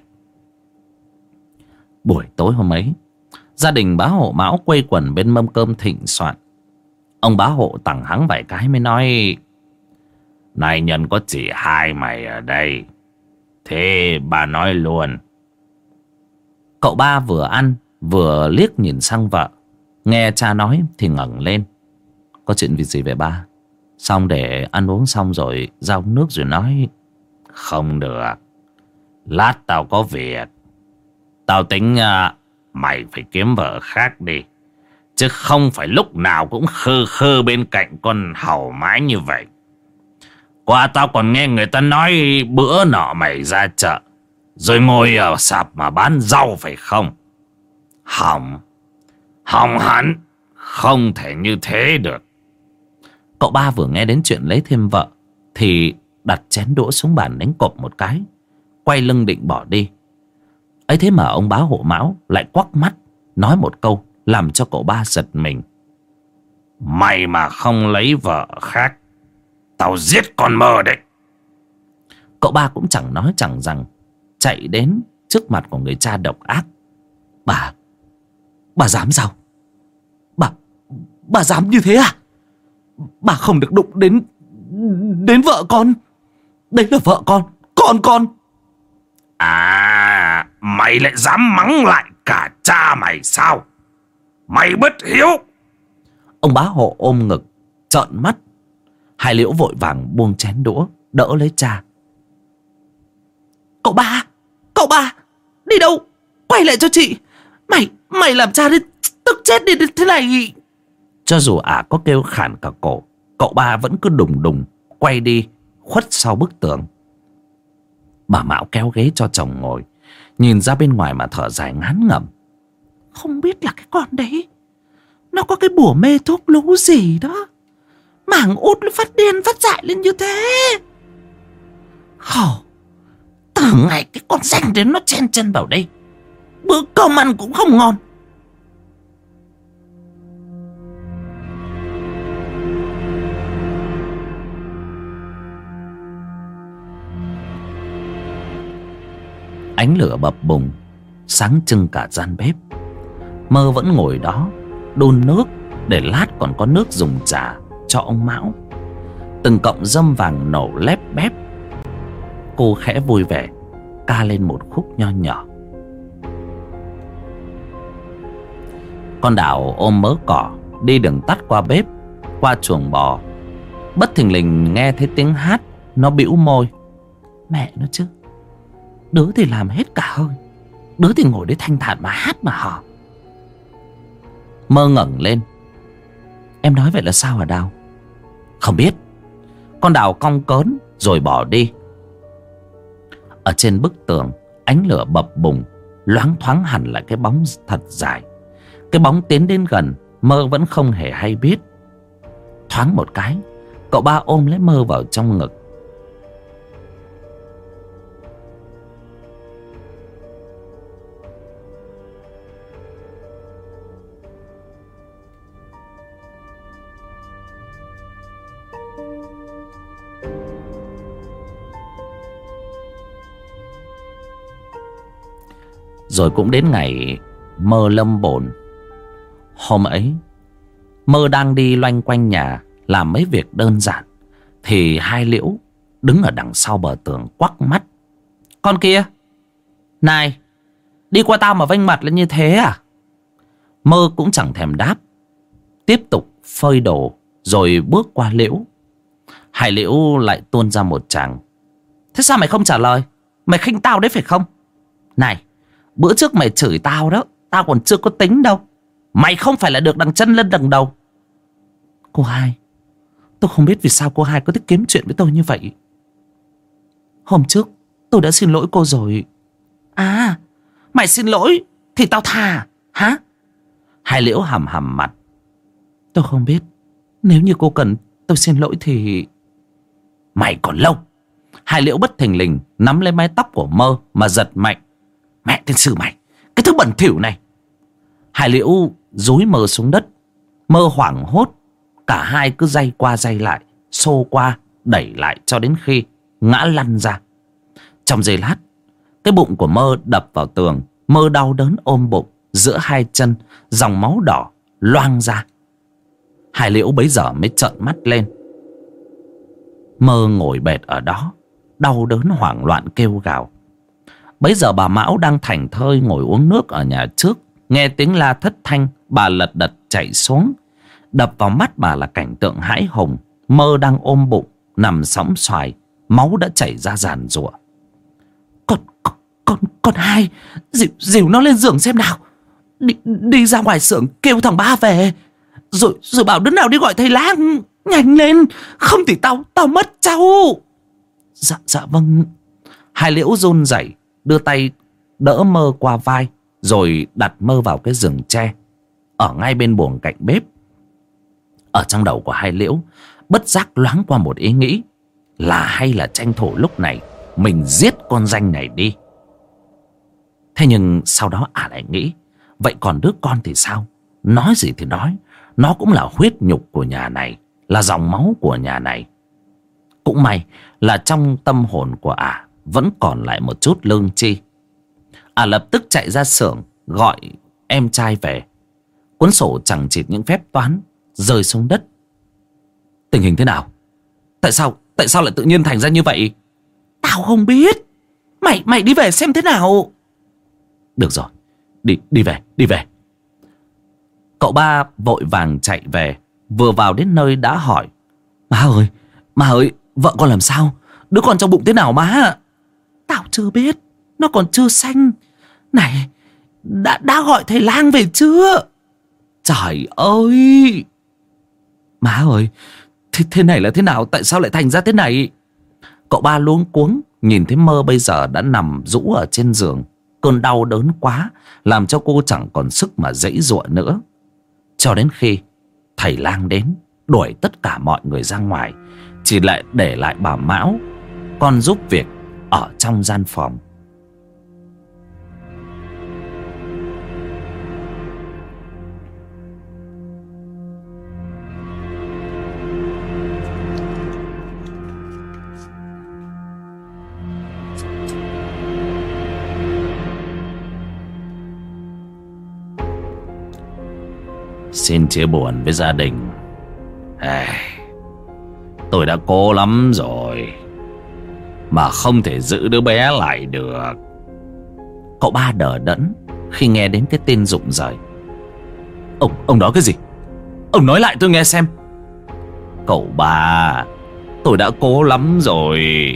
Buổi tối hôm ấy, gia đình bá hộ Mão quây quần bên mâm cơm thịnh soạn. Ông bá hộ tằng hắng vài cái mới nói: Này nhân có chị hai mày ở đây, thế bà nói luôn. Cậu ba vừa ăn vừa liếc nhìn sang vợ. Nghe cha nói thì ngẩng lên. Có chuyện việc gì vậy ba? Xong để ăn uống xong rồi ra uống nước rồi nói. Không được, lát tao có việc. Tao tính uh, mày phải kiếm vợ khác đi, chứ không phải lúc nào cũng khơ khơ bên cạnh con hầu mãi như vậy. Qua tao còn nghe người ta nói bữa nọ mày ra chợ rồi ngồi ở sạp mà bán rau phải không? Hỏng, hỏng hẳn, không thể như thế được. Cậu ba vừa nghe đến chuyện lấy thêm vợ thì đặt chén đũa xuống bàn đánh cộp một cái, quay lưng định bỏ đi. Ấy thế mà ông bá hộ mão lại quắc mắt nói một câu làm cho cậu ba giật mình. Mày mà không lấy vợ khác, tao giết con Mơ đấy. Cậu ba cũng chẳng nói chẳng rằng chạy đến trước mặt của người cha độc ác. Bà, bà dám sao? Bà, bà dám như thế à? Bà không được đụng đến đến vợ con. Đấy là vợ con, con con. À, mày lại dám mắng lại cả cha mày sao? Mày bất hiếu. Ông bá hộ ôm ngực trợn mắt. Hai Liễu vội vàng buông chén đũa đỡ lấy cha. Cậu ba, cậu ba, đi đâu? Quay lại cho chị. Mày, mày làm cha đến tức chết đi thế này. Cho dù ả à có kêu khản cả cổ, cậu ba vẫn cứ đùng đùng quay đi khuất sau bức tường. Bà Mão kéo ghế cho chồng ngồi, nhìn ra bên ngoài mà thở dài ngán ngẩm. Không biết là cái con đấy nó có cái bùa mê thuốc lú gì đó, mảng út nó phát điên phát dại lên như thế. Khổ, từ ngày cái con danh đến nó chen chân vào đây, bữa cơm ăn cũng không ngon. Ánh lửa bập bùng sáng trưng cả gian bếp. Mơ vẫn ngồi đó đun nước để lát còn có nước dùng trà cho ông Mão. Từng cọng dâm vàng nổ lép bép. Cô khẽ vui vẻ ca lên một khúc nho nhỏ. Con Đào ôm mớ cỏ đi đường tắt qua bếp, qua chuồng bò. Bất thình lình nghe thấy tiếng hát, nó bĩu môi. Mẹ nó chứ, đứa thì làm hết cả hơi, đứa thì ngồi đấy thanh thản mà hát mà hò. Mơ ngẩng lên. Em nói vậy là sao hả Đào? Không biết. Con Đào cong cớn rồi bỏ đi. Ở trên bức tường, ánh lửa bập bùng, loáng thoáng hẳn lại cái bóng thật dài. Cái bóng tiến đến gần, Mơ vẫn không hề hay biết. Thoáng một cái, cậu ba ôm lấy Mơ vào trong ngực. Rồi cũng đến ngày Mơ lâm bồn. Hôm ấy Mơ đang đi loanh quanh nhà làm mấy việc đơn giản thì hai Liễu đứng ở đằng sau bờ tường quắc mắt. Con kia, này, đi qua tao mà vênh mặt lên như thế à? Mơ cũng chẳng thèm đáp, tiếp tục phơi đồ rồi bước qua Liễu. Hai Liễu lại tuôn ra một tràng. Thế sao mày không trả lời? Mày khinh tao đấy phải không? Này, bữa trước mày chửi tao đó, tao còn chưa có tính đâu. Mày không phải là được đằng chân lên đằng đầu. Cô hai, tôi không biết vì sao cô hai có thích kiếm chuyện với tôi như vậy. Hôm trước tôi đã xin lỗi cô rồi. À, mày xin lỗi thì tao tha hả? Hai Liễu hầm hầm mặt. Tôi không biết, nếu như cô cần tôi xin lỗi thì... Mày còn lâu. Hai Liễu bất thình lình nắm lấy mái tóc của Mơ mà giật mạnh. Mẹ tiên sư mày, cái thứ bẩn thỉu này. Hai Liễu dúi Mơ xuống đất. Mơ hoảng hốt. Cả hai cứ day qua day lại, xô qua đẩy lại cho đến khi ngã lăn ra. Trong giây lát, cái bụng của Mơ đập vào tường. Mơ đau đớn ôm bụng giữa hai chân, dòng máu đỏ loang ra. Hai Liễu bấy giờ mới trợn mắt lên. Mơ ngồi bệt ở đó, đau đớn hoảng loạn kêu gào. Bấy giờ bà Mão đang thảnh thơi ngồi uống nước ở nhà trước, Nghe tiếng la thất thanh, bà lật đật chạy xuống. Đập vào mắt bà là cảnh tượng hãi hùng. Mơ đang ôm bụng, nằm sõng xoài, máu đã chảy ra giàn giụa. Con, con, con, con hai, dìu, dìu nó lên giường xem nào. Đi, đi ra ngoài xưởng kêu thằng ba về. Rồi, rồi bảo đứa nào đi gọi thầy lang. Nhanh lên, không thì tao, tao mất cháu. Dạ, dạ vâng. Hai Liễu run rẩy đưa tay đỡ Mơ qua vai, rồi đặt Mơ vào cái giường tre ở ngay bên buồng cạnh bếp. Ở trong đầu của hai Liễu bất giác loáng qua một ý nghĩ là hay là tranh thủ lúc này mình giết con danh này đi. Thế nhưng sau đó ả lại nghĩ, vậy còn đứa con thì sao? Nói gì thì nói, nó cũng là huyết nhục của nhà này, là dòng máu của nhà này. Cũng may là trong tâm hồn của ả vẫn còn lại một chút lương tri. Ả lập tức chạy ra xưởng gọi em trai về. Cuốn sổ chằng chịt những phép toán rơi xuống đất. Tình hình thế nào? Tại sao Tại sao lại tự nhiên thành ra như vậy? Tao không biết. Mày mày đi về xem thế nào. Được rồi, đi đi về đi về. Cậu ba vội vàng chạy về. Vừa vào đến nơi đã hỏi: Má ơi, má ơi, vợ con làm sao? Đứa con trong bụng thế nào má? Tao chưa biết, nó còn chưa sanh. Này, đã, đã gọi thầy lang về chưa? Trời ơi! Má ơi, thế, thế này là thế nào? Tại sao lại thành ra thế này? Cậu ba luống cuống nhìn thấy Mơ bây giờ đã nằm rũ ở trên giường. Cơn đau đớn quá làm cho cô chẳng còn sức mà giãy giụa nữa. Cho đến khi thầy lang đến đuổi tất cả mọi người ra ngoài, chỉ lại để lại bà Mão, con giúp việc ở trong gian phòng. Xin chia buồn với gia đình. À, tôi đã cố lắm rồi mà không thể giữ đứa bé lại được. Cậu ba đờ đẫn khi nghe đến cái tên rụng rời. Ông, ông nói cái gì? Ông nói lại tôi nghe xem. Cậu ba, tôi đã cố lắm rồi.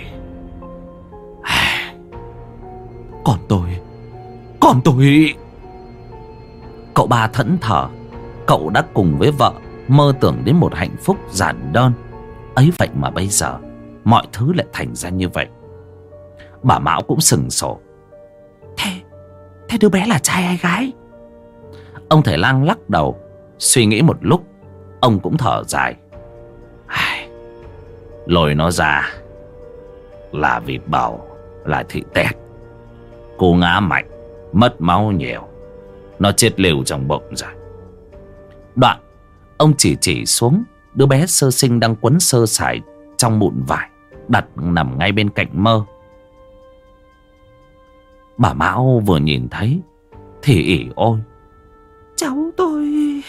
À, còn tôi, còn tôi. Cậu ba thẫn thờ. Cậu đã cùng với vợ mơ tưởng đến một hạnh phúc giản đơn. Ấy vậy mà bây giờ mọi thứ lại thành ra như vậy. Bà Mão cũng sừng sổ. Thế, thế đứa bé là trai hay gái? Ông thầy lang lắc đầu. Suy nghĩ một lúc, ông cũng thở dài. Lôi nó ra là vịt bầu, là thị tét. Cô ngã mạnh, mất máu nhiều, nó chết liều trong bụng rồi. Đoạn ông chỉ chỉ xuống đứa bé sơ sinh đang quấn sơ sài trong mụn vải, đặt nằm ngay bên cạnh Mơ. Bà Mão vừa nhìn thấy thì ỉ ôi: Cháu tôi.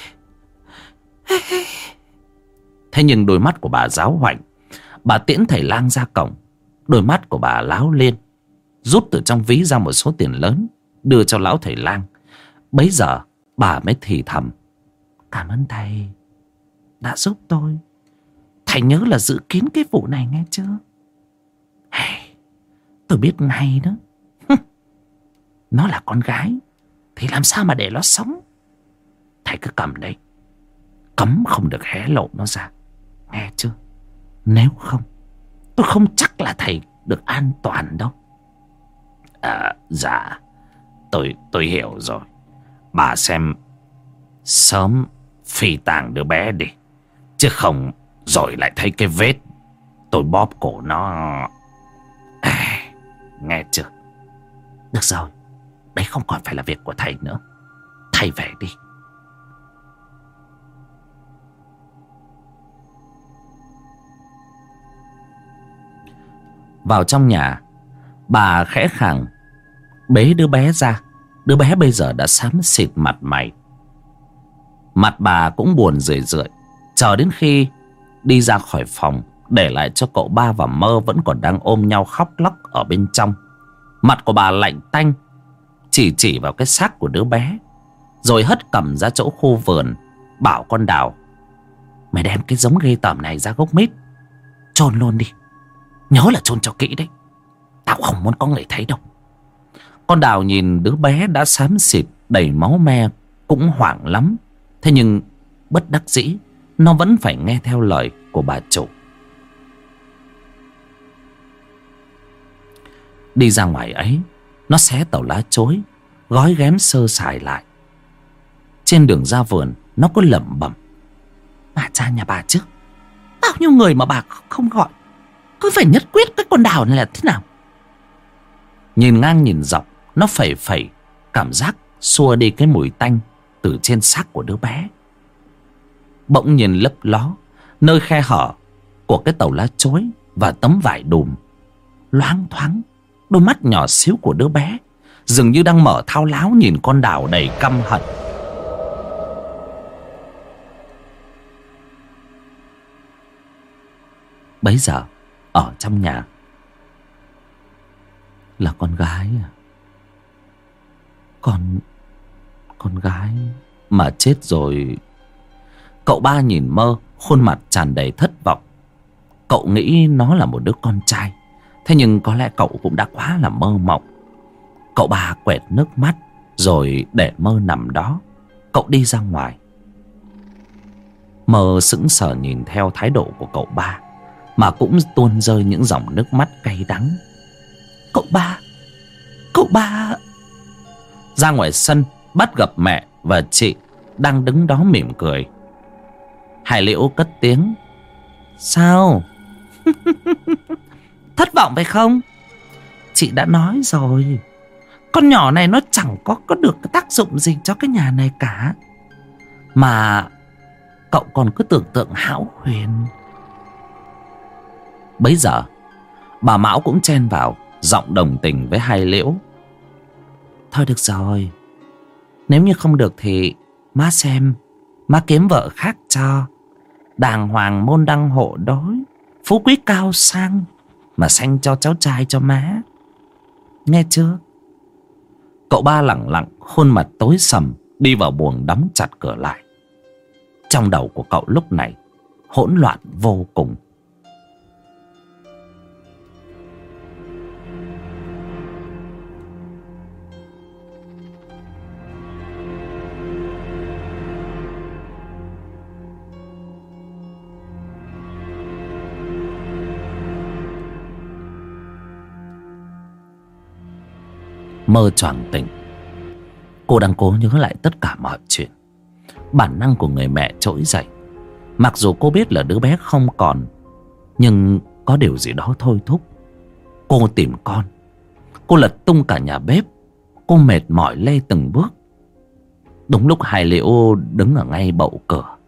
Thế nhưng đôi mắt của bà giáo hoạnh. Bà tiễn thầy lang ra cổng. Đôi mắt của bà láo lên, rút từ trong ví ra một số tiền lớn đưa cho lão thầy lang. Bấy giờ bà mới thì thầm: Cảm ơn thầy đã giúp tôi. Thầy nhớ là giữ kín cái vụ này nghe chưa? Hey, tôi biết ngay đó. Nó là con gái thì làm sao mà để nó sống. Thầy cứ cầm đấy, cấm không được hé lộ nó ra, nghe chưa? Nếu không, tôi không chắc là thầy được an toàn đâu. À, dạ, tôi tôi hiểu rồi. Bà xem sớm phi tang đứa bé đi, chứ không rồi lại thấy cái vết tôi bóp cổ nó. À, nghe chưa? Được rồi, đấy không còn phải là việc của thầy nữa. Thầy về đi. Vào trong nhà, bà khẽ khàng bế đứa bé ra. Đứa bé bây giờ đã xám xịt mặt mày. Mặt bà cũng buồn rười rượi. Chờ đến khi đi ra khỏi phòng, để lại cho cậu ba và Mơ vẫn còn đang ôm nhau khóc lóc ở bên trong. Mặt của bà lạnh tanh, chỉ chỉ vào cái xác của đứa bé. rồi hất cầm ra chỗ khu vườn, bảo con Đào: mày đem cái giống ghê tởm này ra gốc mít, chôn luôn đi. Nhớ là chôn cho kỹ đấy, tao không muốn có người thấy đâu. Con Đào nhìn đứa bé đã xám xịt đầy máu me cũng hoảng lắm. Thế nhưng bất đắc dĩ, nó vẫn phải nghe theo lời của bà chủ. Đi ra ngoài ấy, nó xé tàu lá chối, gói ghém sơ sài lại. Trên đường ra vườn, nó có lẩm bẩm: bà cha nhà bà chứ, bao nhiêu người mà bà không gọi, cứ phải nhất quyết cái con Đào này là thế nào. Nhìn ngang nhìn dọc, nó phẩy phẩy, cảm giác xua đi cái mùi tanh từ trên xác của đứa bé. Bỗng nhìn lấp ló, nơi khe hở của cái tàu lá chối và tấm vải đùm, loáng thoáng đôi mắt nhỏ xíu của đứa bé dường như đang mở thao láo nhìn con Đào đầy căm hận. Bấy giờ ở trong nhà là con gái à? Con Con gái mà chết rồi. Cậu ba nhìn Mơ, khuôn mặt tràn đầy thất vọng. Cậu nghĩ nó là một đứa con trai, thế nhưng có lẽ cậu cũng đã quá là mơ mộng. Cậu ba quẹt nước mắt rồi để Mơ nằm đó. Cậu đi ra ngoài. Mơ sững sờ nhìn theo thái độ của cậu ba, mà cũng tuôn rơi những dòng nước mắt cay đắng. Cậu ba, cậu ba. Ra ngoài sân, bắt gặp mẹ và chị đang đứng đó mỉm cười. Hải Liễu cất tiếng: sao? Thất vọng phải không? Chị đã nói rồi, con nhỏ này nó chẳng có, có được cái tác dụng gì cho cái nhà này cả. Mà cậu còn cứ tưởng tượng hão huyền. Bấy giờ bà Mão cũng chen vào, giọng đồng tình với Hai Liễu: thôi được rồi, nếu như không được thì má xem, má kiếm vợ khác cho. Đàng hoàng môn đăng hộ đối, phú quý cao sang, mà sanh cho cháu trai cho má, nghe chưa? Cậu ba lẳng lặng, khuôn mặt tối sầm, đi vào buồng đóng chặt cửa lại. Trong đầu của cậu lúc này hỗn loạn vô cùng. Mơ choàng tỉnh, cô đang cố nhớ lại tất cả mọi chuyện. Bản năng của người mẹ trỗi dậy. Mặc dù cô biết là đứa bé không còn, nhưng có điều gì đó thôi thúc cô tìm con. Cô lật tung cả nhà bếp. Cô mệt mỏi lê từng bước. Đúng lúc Hai Liễu đứng ở ngay bậu cửa.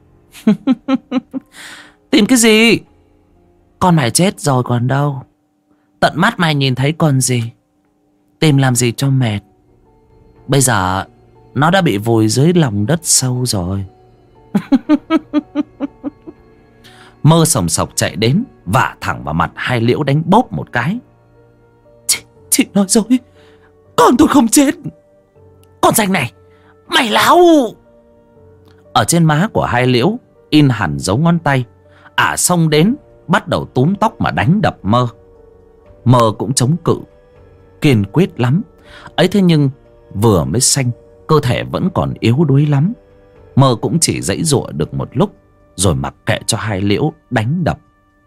Tìm cái gì? Con mày chết rồi còn đâu. Tận mắt mày nhìn thấy còn gì. Tìm làm gì cho mệt. Bây giờ nó đã bị vùi dưới lòng đất sâu rồi. Mơ sòng sọc chạy đến, vả thẳng vào mặt Hai Liễu đánh bốp một cái. Chị, chị nói rồi, con tôi không chết. Con danh này, mày láo. Ở trên má của Hai Liễu in hẳn dấu ngón tay. Ả xông đến, bắt đầu túm tóc mà đánh đập Mơ. Mơ cũng chống cự kiên quyết lắm. Ấy thế nhưng vừa mới sanh, cơ thể vẫn còn yếu đuối lắm. Mơ cũng chỉ giãy giụa được một lúc, rồi mặc kệ cho Hai Liễu đánh đập.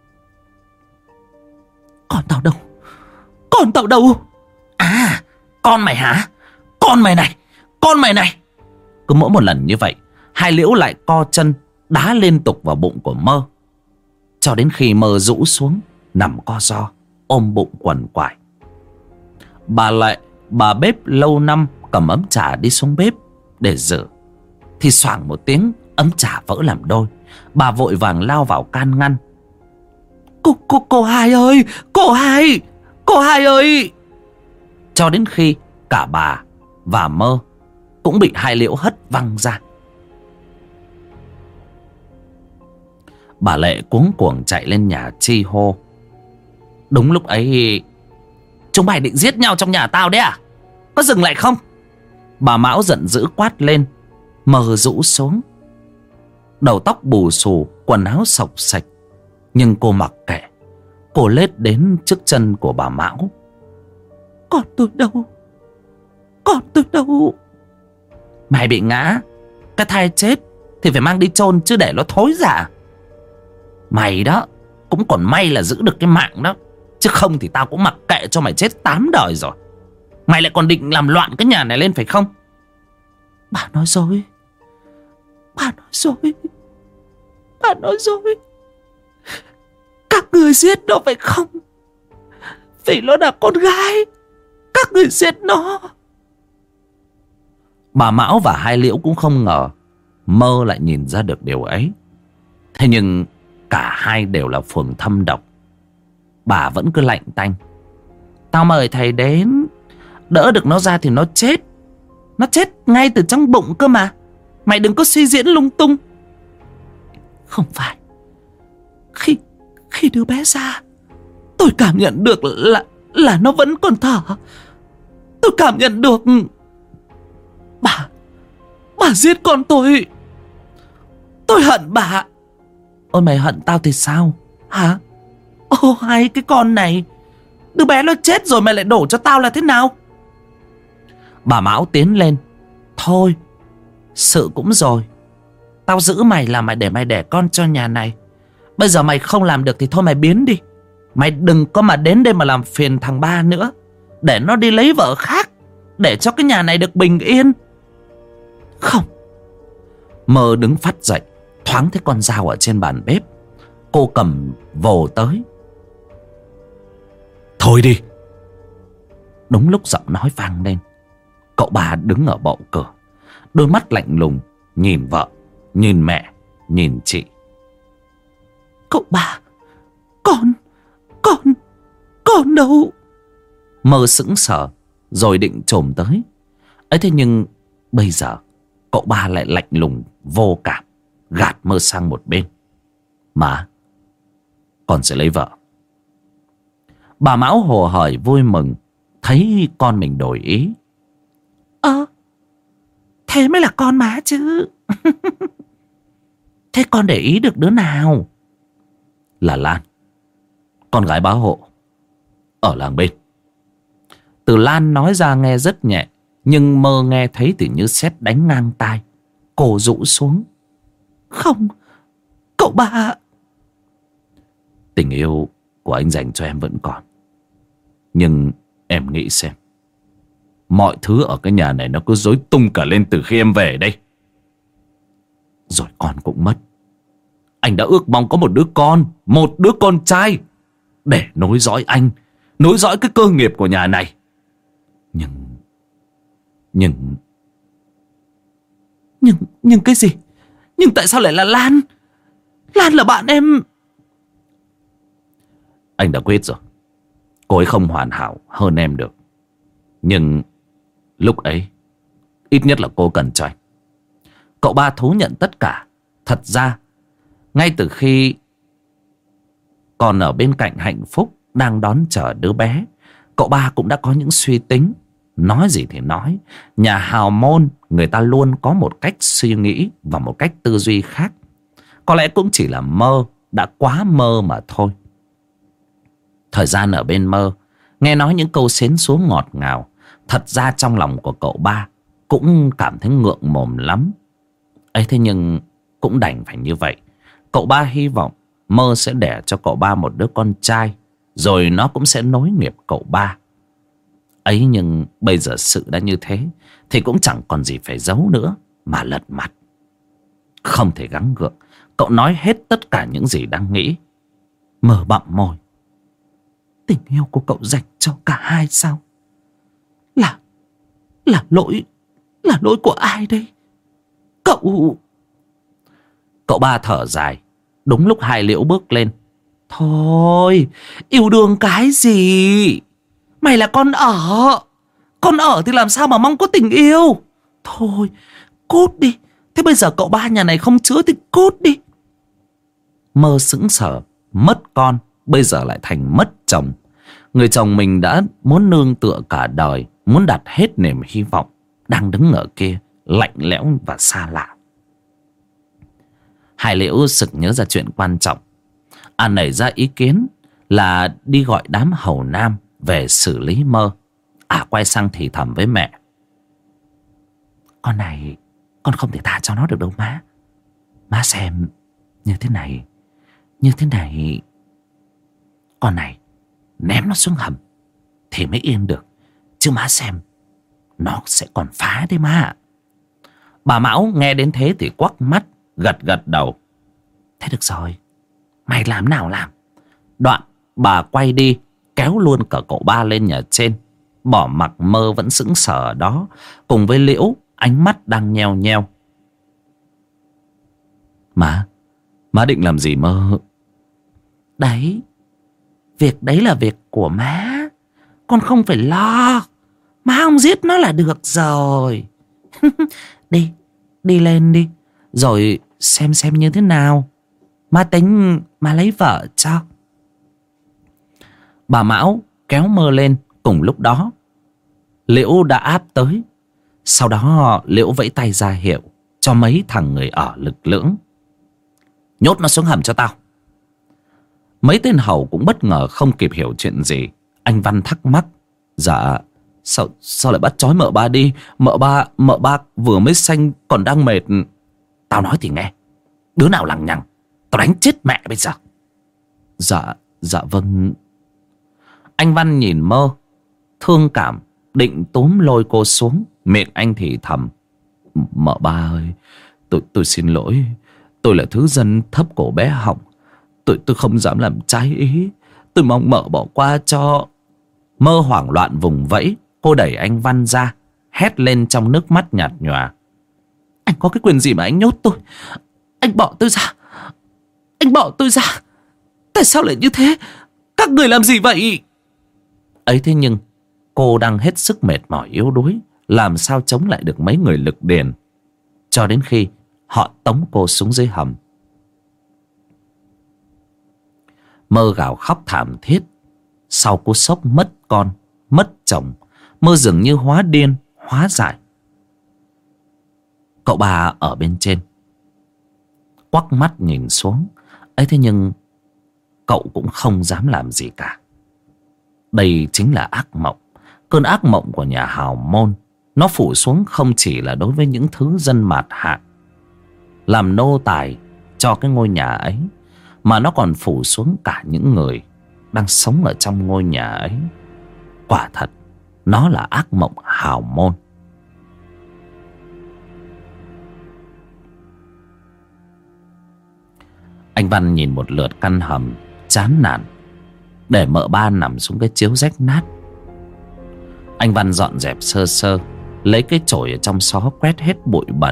Con tao đâu? Con tao đâu? À, con mày hả? Con mày này, con mày này. Cứ mỗi một lần như vậy, Hai Liễu lại co chân đá liên tục vào bụng của Mơ, cho đến khi Mơ rũ xuống nằm co ro, ôm bụng quằn quại. Bà Lệ, bà bếp lâu năm, cầm ấm trà đi xuống bếp để rửa, thì xoảng một tiếng, ấm trà vỡ làm đôi. Bà vội vàng lao vào can ngăn. Cô, cô, cô Hai ơi, cô Hai, cô Hai ơi. Cho đến khi cả bà và Mơ cũng bị Hai Liễu hất văng ra. Bà Lệ cuống cuồng chạy lên nhà chi hô. Đúng lúc ấy, chúng mày định giết nhau trong nhà tao đấy à? Có dừng lại không? Bà Mão giận dữ quát lên. Mơ rũ xuống. Đầu tóc bù xù, quần áo xộc xạch, nhưng cô mặc kệ. Cô lết đến trước chân của bà Mão. Con tôi đâu? Con tôi đâu? Mày bị ngã. Cái thai chết thì phải mang đi chôn chứ để nó thối rả. Mày đó cũng còn may là giữ được cái mạng đó, chứ không thì tao cũng mặc kệ cho mày chết tám đời rồi. Mày lại còn định làm loạn cái nhà này lên phải không? Bà nói dối. Bà nói dối. Bà nói dối. Các người giết nó phải không? Vì nó là con gái, các người giết nó. Bà Mão và Hai Liễu cũng không ngờ Mơ lại nhìn ra được điều ấy. Thế nhưng cả hai đều là phường thâm độc. Bà vẫn cứ lạnh tanh. Tao mời thầy đến, đỡ được nó ra thì nó chết. Nó chết ngay từ trong bụng cơ mà. Mày đừng có suy diễn lung tung. Không phải. Khi Khi đứa bé ra, tôi cảm nhận được là Là nó vẫn còn thở. Tôi cảm nhận được. Bà Bà giết con tôi. Tôi hận bà. Ôi mày hận tao thì sao hả? Ô hay cái con này. Đứa bé nó chết rồi mày lại đổ cho tao là thế nào? Bà Mão tiến lên. Thôi, sự cũng rồi. Tao giữ mày là mày để mày đẻ con cho nhà này. Bây giờ mày không làm được thì thôi mày biến đi. Mày đừng có mà đến đây mà làm phiền thằng ba nữa. Để nó đi lấy vợ khác, để cho cái nhà này được bình yên. Không. Mơ đứng phắt dậy, thoáng thấy con dao ở trên bàn bếp. Cô cầm vồ tới. Thôi đi. Đúng lúc giọng nói vang lên, cậu ba đứng ở bậu cửa, đôi mắt lạnh lùng, nhìn vợ, nhìn mẹ, nhìn chị. Cậu ba, con, con, con đâu? Mơ sững sờ, rồi định chồm tới. Ấy thế nhưng bây giờ cậu ba lại lạnh lùng vô cảm, gạt Mơ sang một bên. Má, con sẽ lấy vợ. Bà Mão hồ hởi vui mừng thấy con mình đổi ý. Ơ, thế mới là con má chứ. Thế con để ý được đứa nào? Là Lan, con gái bá hộ ở làng bên. Từ Lan nói ra nghe rất nhẹ, nhưng Mơ nghe thấy thì như sét đánh ngang tai. Cô rũ xuống. Không, cậu ba. Tình yêu của anh dành cho em vẫn còn. Nhưng em nghĩ xem, mọi thứ ở cái nhà này nó cứ rối tung cả lên từ khi em về đây. Rồi con cũng mất. Anh đã ước mong có một đứa con, một đứa con trai, để nối dõi anh, nối dõi cái cơ nghiệp của nhà này. Nhưng Nhưng Nhưng Nhưng cái gì? Nhưng tại sao lại là Lan? Lan là bạn em. Anh đã quyết rồi. Cô ấy không hoàn hảo hơn em được. Nhưng lúc ấy ít nhất là cô cần cho anh. Cậu ba thú nhận tất cả. Thật ra ngay từ khi còn ở bên cạnh Hạnh Phúc đang đón chờ đứa bé, cậu ba cũng đã có những suy tính. Nói gì thì nói, nhà hào môn người ta luôn có một cách suy nghĩ và một cách tư duy khác. Có lẽ cũng chỉ là Mơ đã quá mơ mà thôi. Thời gian ở bên Mơ, nghe nói những câu xến xúa ngọt ngào, thật ra trong lòng của cậu ba cũng cảm thấy ngượng mồm lắm. Ấy thế nhưng cũng đành phải như vậy. Cậu ba hy vọng Mơ sẽ đẻ cho cậu ba một đứa con trai, rồi nó cũng sẽ nối nghiệp cậu ba. Ấy nhưng bây giờ sự đã như thế thì cũng chẳng còn gì phải giấu nữa mà lật mặt. Không thể gắng gượng, cậu nói hết tất cả những gì đang nghĩ. Mơ bặm môi. Tình yêu của cậu dành cho cả hai sao? Là Là lỗi Là lỗi của ai đây? Cậu Cậu ba thở dài. Đúng lúc Hai Liễu bước lên. Thôi, yêu đương cái gì? Mày là con ở. Con ở thì làm sao mà mong có tình yêu? Thôi, cút đi. Thế bây giờ cậu ba nhà này không chữa thì cút đi. Mơ sững sờ. Mất con, bây giờ lại thành mất chồng. Người chồng mình đã muốn nương tựa cả đời, muốn đặt hết niềm hy vọng đang đứng ở kia, lạnh lẽo và xa lạ. Hai Liễu sực nhớ ra chuyện quan trọng. À, nảy ra ý kiến là đi gọi đám hầu nam về xử lý Mơ. À, quay sang thì thầm với mẹ: Con này con không thể tha cho nó được đâu má. Má xem, như thế này, như thế này, con này ném nó xuống hầm thì mới yên được. Chứ má xem, nó sẽ còn phá đấy má. Bà Mão nghe đến thế thì quắc mắt, gật gật đầu. Thế được rồi, mày làm nào làm. Đoạn bà quay đi, kéo luôn cả cậu ba lên nhà trên, bỏ mặc Mơ vẫn sững sờ ở đó, cùng với Liễu ánh mắt đang nheo nheo. Má, má định làm gì Mơ? Đấy, việc đấy là việc của má, con không phải lo. Má không giết nó là được rồi. Đi, đi lên đi, rồi xem xem như thế nào. Má tính má lấy vợ cho. Bà Mão kéo Mơ lên. Cùng lúc đó Liễu đã áp tới. Sau đó Liễu vẫy tay ra hiệu cho mấy thằng người ở lực lưỡng: Nhốt nó xuống hầm cho tao. Mấy tên hầu cũng bất ngờ, không kịp hiểu chuyện gì. Anh Văn thắc mắc: Dạ, sao sao lại bắt trói mợ ba đi? Mợ ba mợ ba vừa mới sanh còn đang mệt. Tao nói thì nghe, đứa nào lằng nhằng tao đánh chết mẹ bây giờ. Dạ, dạ vâng. Anh Văn nhìn Mơ, thương cảm, định túm lôi cô xuống. Miệng anh thì thầm: Mợ ba ơi, tôi tôi xin lỗi. Tôi là thứ dân thấp cổ bé họng. Tôi tôi không dám làm trái ý. Tôi mong mợ bỏ qua cho. Mơ hoảng loạn vùng vẫy. Cô đẩy anh Văn ra, hét lên trong nước mắt nhạt nhòa: Anh có cái quyền gì mà anh nhốt tôi? Anh bỏ tôi ra. Anh bỏ tôi ra. Tại sao lại như thế? Các người làm gì vậy? Ấy thế nhưng cô đang hết sức mệt mỏi yếu đuối, làm sao chống lại được mấy người lực điền, cho đến khi họ tống cô xuống dưới hầm. Mơ gào khóc thảm thiết. Sau cú sốc mất con, mất chồng, Mơ dường như hóa điên, hóa dại. Cậu ba ở bên trên quắc mắt nhìn xuống. Ấy thế nhưng cậu cũng không dám làm gì cả. Đây chính là ác mộng. Cơn ác mộng của nhà hào môn. Nó phủ xuống không chỉ là đối với những thứ dân mạt hạ, làm nô tài cho cái ngôi nhà ấy, mà nó còn phủ xuống cả những người đang sống ở trong ngôi nhà ấy. Quả thật, nó là ác mộng hào môn. Anh Văn nhìn một lượt căn hầm, chán nản, để mợ ba nằm xuống cái chiếu rách nát. Anh Văn dọn dẹp sơ sơ, lấy cái chổi ở trong xó quét hết bụi bẩn.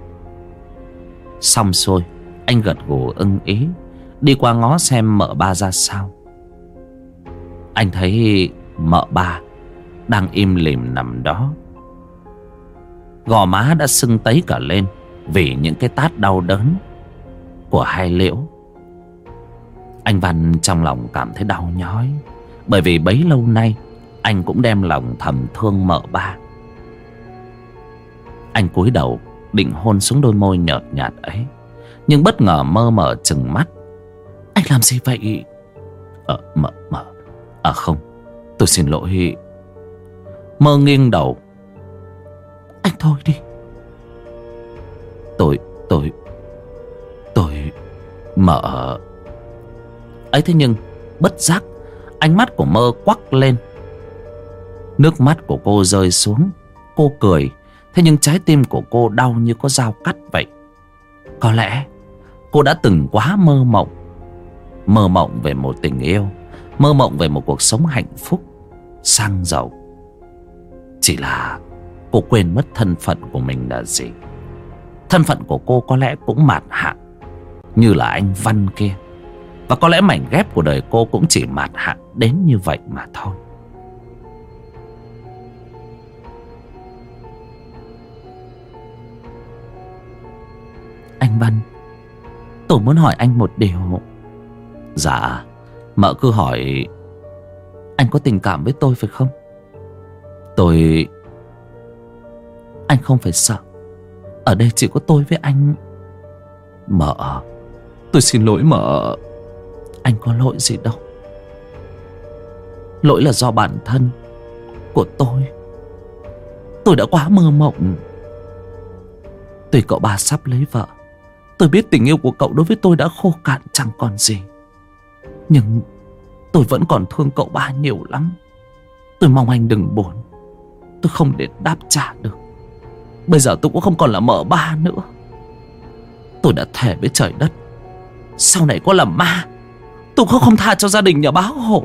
Xong xuôi, anh gật gù ưng ý, đi qua ngó xem mợ ba ra sao. Anh thấy mợ ba đang im lìm nằm đó. Gò má đã sưng tấy cả lên vì những cái tát đau đớn của hai Liễu. Anh Văn trong lòng cảm thấy đau nhói, bởi vì bấy lâu nay anh cũng đem lòng thầm thương mợ ba. Anh cúi đầu định hôn xuống đôi môi nhợt nhạt ấy, nhưng bất ngờ mơ mờ trừng mắt. Anh làm gì vậy? Ờ mợ mợ À không, tôi xin lỗi. Mơ nghiêng đầu. Anh thôi đi. Tôi Tôi Tôi Mợ. Ấy thế nhưng bất giác ánh mắt của Mơ quắc lên. Nước mắt của cô rơi xuống. Cô cười. Thế nhưng trái tim của cô đau như có dao cắt vậy. Có lẽ cô đã từng quá mơ mộng. Mơ mộng về một tình yêu, mơ mộng về một cuộc sống hạnh phúc, sang giàu. Chỉ là cô quên mất thân phận của mình là gì. Thân phận của cô có lẽ cũng mạt hạng như là anh Văn kia. Và có lẽ mảnh ghép của đời cô cũng chỉ mạt hạng đến như vậy mà thôi. Anh Văn, tôi muốn hỏi anh một điều. Dạ, mợ cứ hỏi. Anh có tình cảm với tôi phải không? Tôi... Anh không phải sợ. Ở đây chỉ có tôi với anh. Mợ, tôi xin lỗi mợ. Anh có lỗi gì đâu. Lỗi là do bản thân của tôi. Tôi đã quá mơ mộng. Tuy cậu ba sắp lấy vợ, tôi biết tình yêu của cậu đối với tôi đã khô cạn chẳng còn gì, nhưng tôi vẫn còn thương cậu ba nhiều lắm. Tôi mong anh đừng buồn. Tôi không để đáp trả được. Bây giờ tôi cũng không còn là mợ ba nữa. Tôi đã thề với trời đất, sau này có làm ma, tôi cũng không tha cho gia đình nhà bá hộ.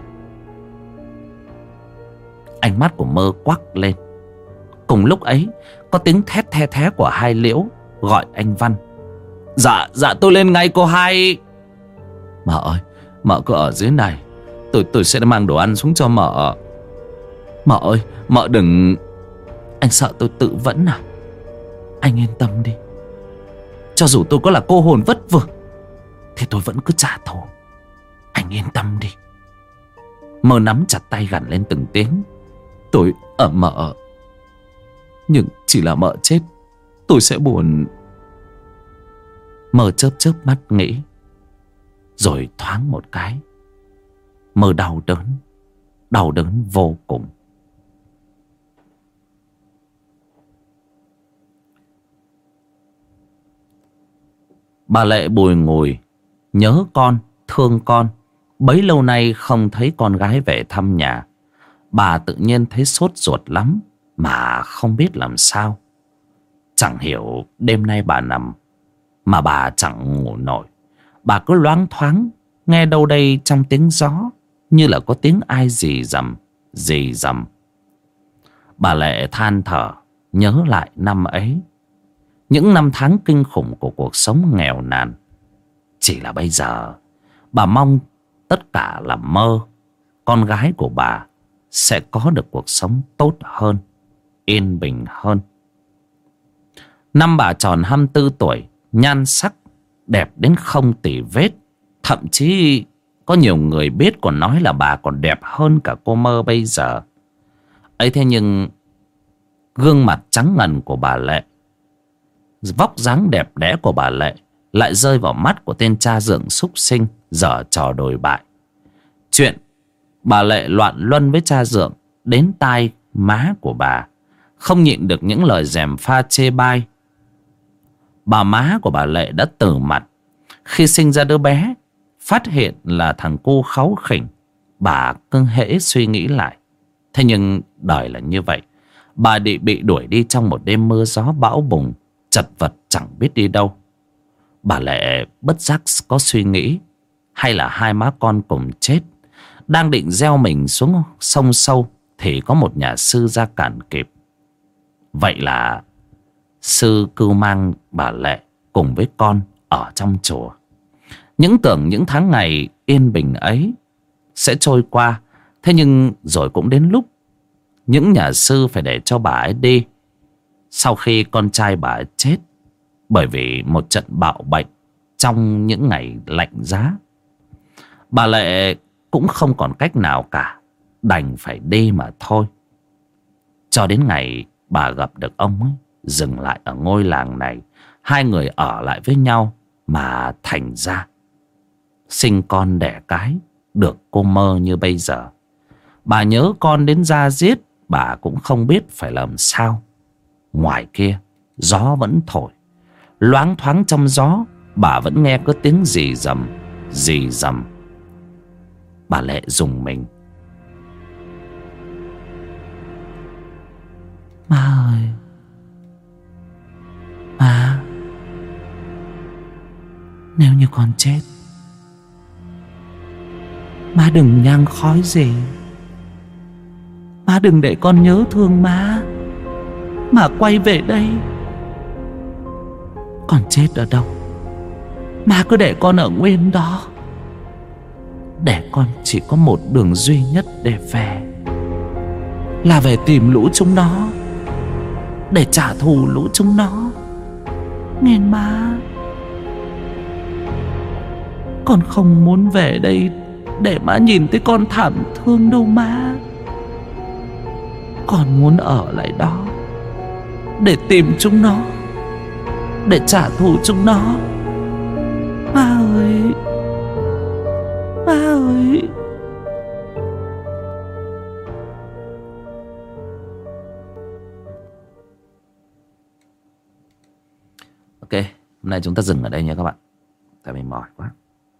Ánh mắt của Mơ quắc lên. Cùng lúc ấy có tiếng thét the thé của Hai Liễu gọi anh Văn. Dạ, dạ tôi lên ngay cô Hai. Mợ ơi, mợ cứ ở dưới này, Tôi tôi sẽ mang đồ ăn xuống cho mợ. Mợ ơi, mợ đừng. Anh sợ tôi tự vẫn à? Anh yên tâm đi. Cho dù tôi có là cô hồn vất vưởng thì tôi vẫn cứ trả thù. Anh yên tâm đi. Mơ nắm chặt tay gằn lên từng tiếng. Tôi ở mợ, nhưng chỉ là mợ chết tôi sẽ buồn. Mơ chớp chớp mắt nghĩ, rồi thoáng một cái Mơ đau đớn, đau đớn vô cùng. Bà Lệ bùi ngùi, nhớ con, thương con. Bấy lâu nay không thấy con gái về thăm nhà, bà tự nhiên thấy sốt ruột lắm, mà không biết làm sao. Chẳng hiểu đêm nay bà nằm mà bà chẳng ngủ nổi. Bà cứ loáng thoáng nghe đâu đây trong tiếng gió, như là có tiếng ai rì rầm, rì rầm. Bà Lệ than thở, nhớ lại năm ấy, những năm tháng kinh khủng của cuộc sống nghèo nàn. Chỉ là bây giờ bà mong tất cả là mơ. Con gái của bà sẽ có được cuộc sống tốt hơn, yên bình hơn. Năm bà tròn hai mươi tư tuổi, nhan sắc đẹp đến không tì vết. Thậm chí có nhiều người biết còn nói là bà còn đẹp hơn cả cô Mơ bây giờ. Ấy thế nhưng gương mặt trắng ngần của bà Lệ, vóc dáng đẹp đẽ của bà Lệ lại rơi vào mắt của tên cha dượng súc sinh giở trò đồi bại. Chuyện bà Lệ loạn luân với cha dượng đến tai má của bà, không nhịn được những lời gièm pha chê bai. Bà má của bà Lệ đã tử mặt khi sinh ra đứa bé. Phát hiện là thằng cu kháu khỉnh, bà cứ hễ suy nghĩ lại. Thế nhưng đời là như vậy. Bà bị bị đuổi đi trong một đêm mưa gió bão bùng, chật vật chẳng biết đi đâu. Bà Lệ bất giác có suy nghĩ, hay là hai má con cùng chết. Đang định gieo mình xuống sông sâu thì có một nhà sư ra cản kịp. Vậy là sư cưu mang bà Lệ cùng với con ở trong chùa. Những tưởng những tháng ngày yên bình ấy sẽ trôi qua. Thế nhưng rồi cũng đến lúc những nhà sư phải để cho bà ấy đi, sau khi con trai bà ấy chết bởi vì một trận bạo bệnh trong những ngày lạnh giá. Bà Lệ cũng không còn cách nào cả, đành phải đi mà thôi. Cho đến ngày bà gặp được ông ấy, dừng lại ở ngôi làng này. Hai người ở lại với nhau mà thành ra sinh con đẻ cái được cô Mơ như bây giờ. Bà nhớ con đến da diết, bà cũng không biết phải làm sao. Ngoài kia gió vẫn thổi, loáng thoáng trong gió bà vẫn nghe có tiếng rì rầm, rì rầm. Bà Lệ rùng mình. Má ơi, má, nếu như con chết, má đừng nhang khói gì. Má đừng để con nhớ thương má mà quay về đây. Con chết ở đâu, má cứ để con ở nguyên đó. Để con chỉ có một đường duy nhất để về, là về tìm lũ chúng nó, để trả thù lũ chúng nó. Nghe má, con không muốn về đây để má nhìn thấy con thảm thương đâu má. Con muốn ở lại đó để tìm chúng nó, để trả thù chúng nó. Ma ơi, ma ơi. Ok, hôm nay chúng ta dừng ở đây nha các bạn. Tại vì mỏi quá,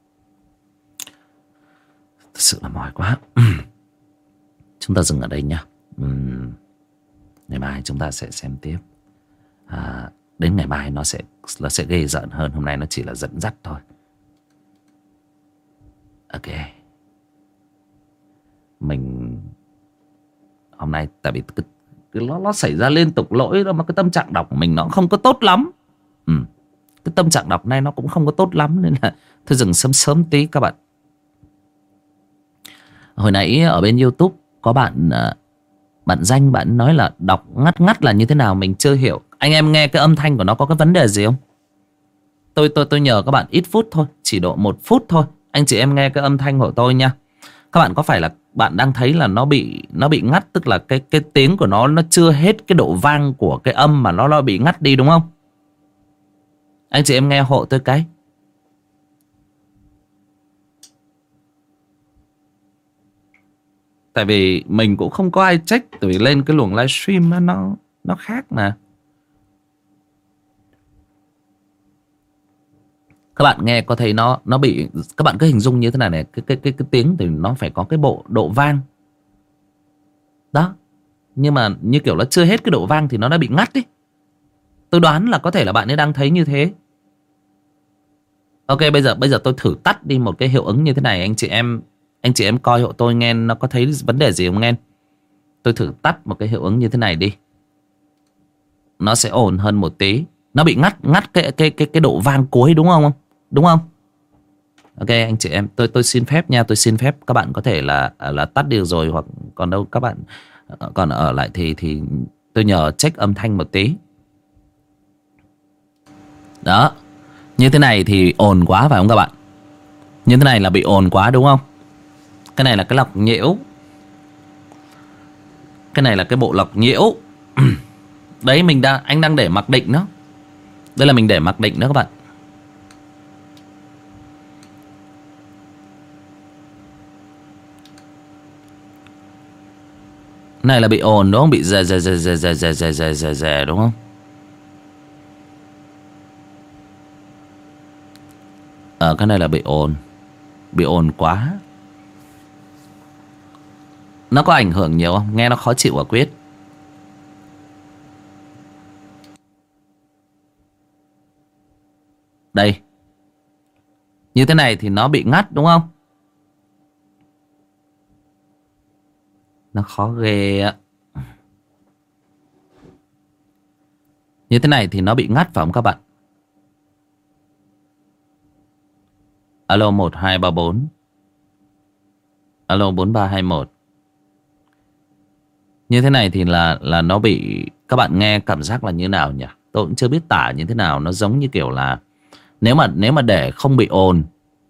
thật sự là mỏi quá. Chúng ta dừng ở đây nha. uhm, Ngày mai chúng ta sẽ xem tiếp. à, Đến ngày mai nó sẽ Nó sẽ ghê rợn hơn. Hôm nay nó chỉ là dẫn dắt thôi. Ok. Mình hôm nay tại vì cái, cái nó, nó xảy ra liên tục lỗi đó, mà cái tâm trạng đọc của mình nó không có tốt lắm. ừ. Cái tâm trạng đọc này nó cũng không có tốt lắm, nên là thôi dừng sớm sớm tí các bạn. Hồi nãy ở bên YouTube có bạn Bạn Danh, bạn nói là đọc ngắt ngắt là như thế nào mình chưa hiểu. Anh em nghe cái âm thanh của nó có cái vấn đề gì không? Tôi tôi tôi nhờ các bạn ít phút thôi, chỉ độ một phút thôi. Anh chị em nghe cái âm thanh của tôi nha. Các bạn có phải là bạn đang thấy là nó bị nó bị ngắt, tức là cái cái tiếng của nó nó chưa hết cái độ vang của cái âm mà nó nó bị ngắt đi đúng không? Anh chị em nghe hộ tôi cái. Tại vì mình cũng không có ai check. Tại vì lên cái luồng livestream nó nó khác mà. Các bạn nghe có thấy nó nó bị, các bạn cứ hình dung như thế này này, cái cái cái cái tiếng thì nó phải có cái bộ độ vang. Đó. Nhưng mà như kiểu nó chưa hết cái độ vang thì nó đã bị ngắt đi. Tôi đoán là có thể là bạn ấy đang thấy như thế. Ok, bây giờ bây giờ tôi thử tắt đi một cái hiệu ứng như thế này. Anh chị em Anh chị em coi hộ tôi nghe nó có thấy vấn đề gì không nghe. Tôi thử tắt một cái hiệu ứng như thế này đi. Nó sẽ ổn hơn một tí. Nó bị ngắt ngắt cái cái cái cái độ vang cuối đúng không? Đúng không? Ok anh chị em, tôi tôi xin phép nha, tôi xin phép các bạn có thể là là tắt đi rồi, hoặc còn đâu các bạn còn ở lại thì thì tôi nhờ check âm thanh một tí. Đó. Như thế này thì ồn quá phải không các bạn? Như thế này là bị ồn quá đúng không? Cái này là cái lọc nhiễu. Cái này là cái bộ lọc nhiễu. Đấy mình đang anh đang để mặc định đó. Đây là mình để mặc định đó các bạn. Này là bị ồn đúng không? Bị dè dè dè dè dè dè dè dè dè dè đúng không? Ở cái này là bị ồn. Bị ồn quá. Nó có ảnh hưởng nhiều không? Nghe nó khó chịu à Quyết? Đây. Như thế này thì nó bị ngắt đúng không? Nó khó ghê á. Như thế này thì nó bị ngắt phải không các bạn? Alo một hai ba bốn. Alo bốn ba hai một. Như thế này thì là là nó bị, các bạn nghe cảm giác là như nào nhỉ? Tôi cũng chưa biết tả như thế nào. Nó giống như kiểu là Nếu mà nếu mà để không bị ồn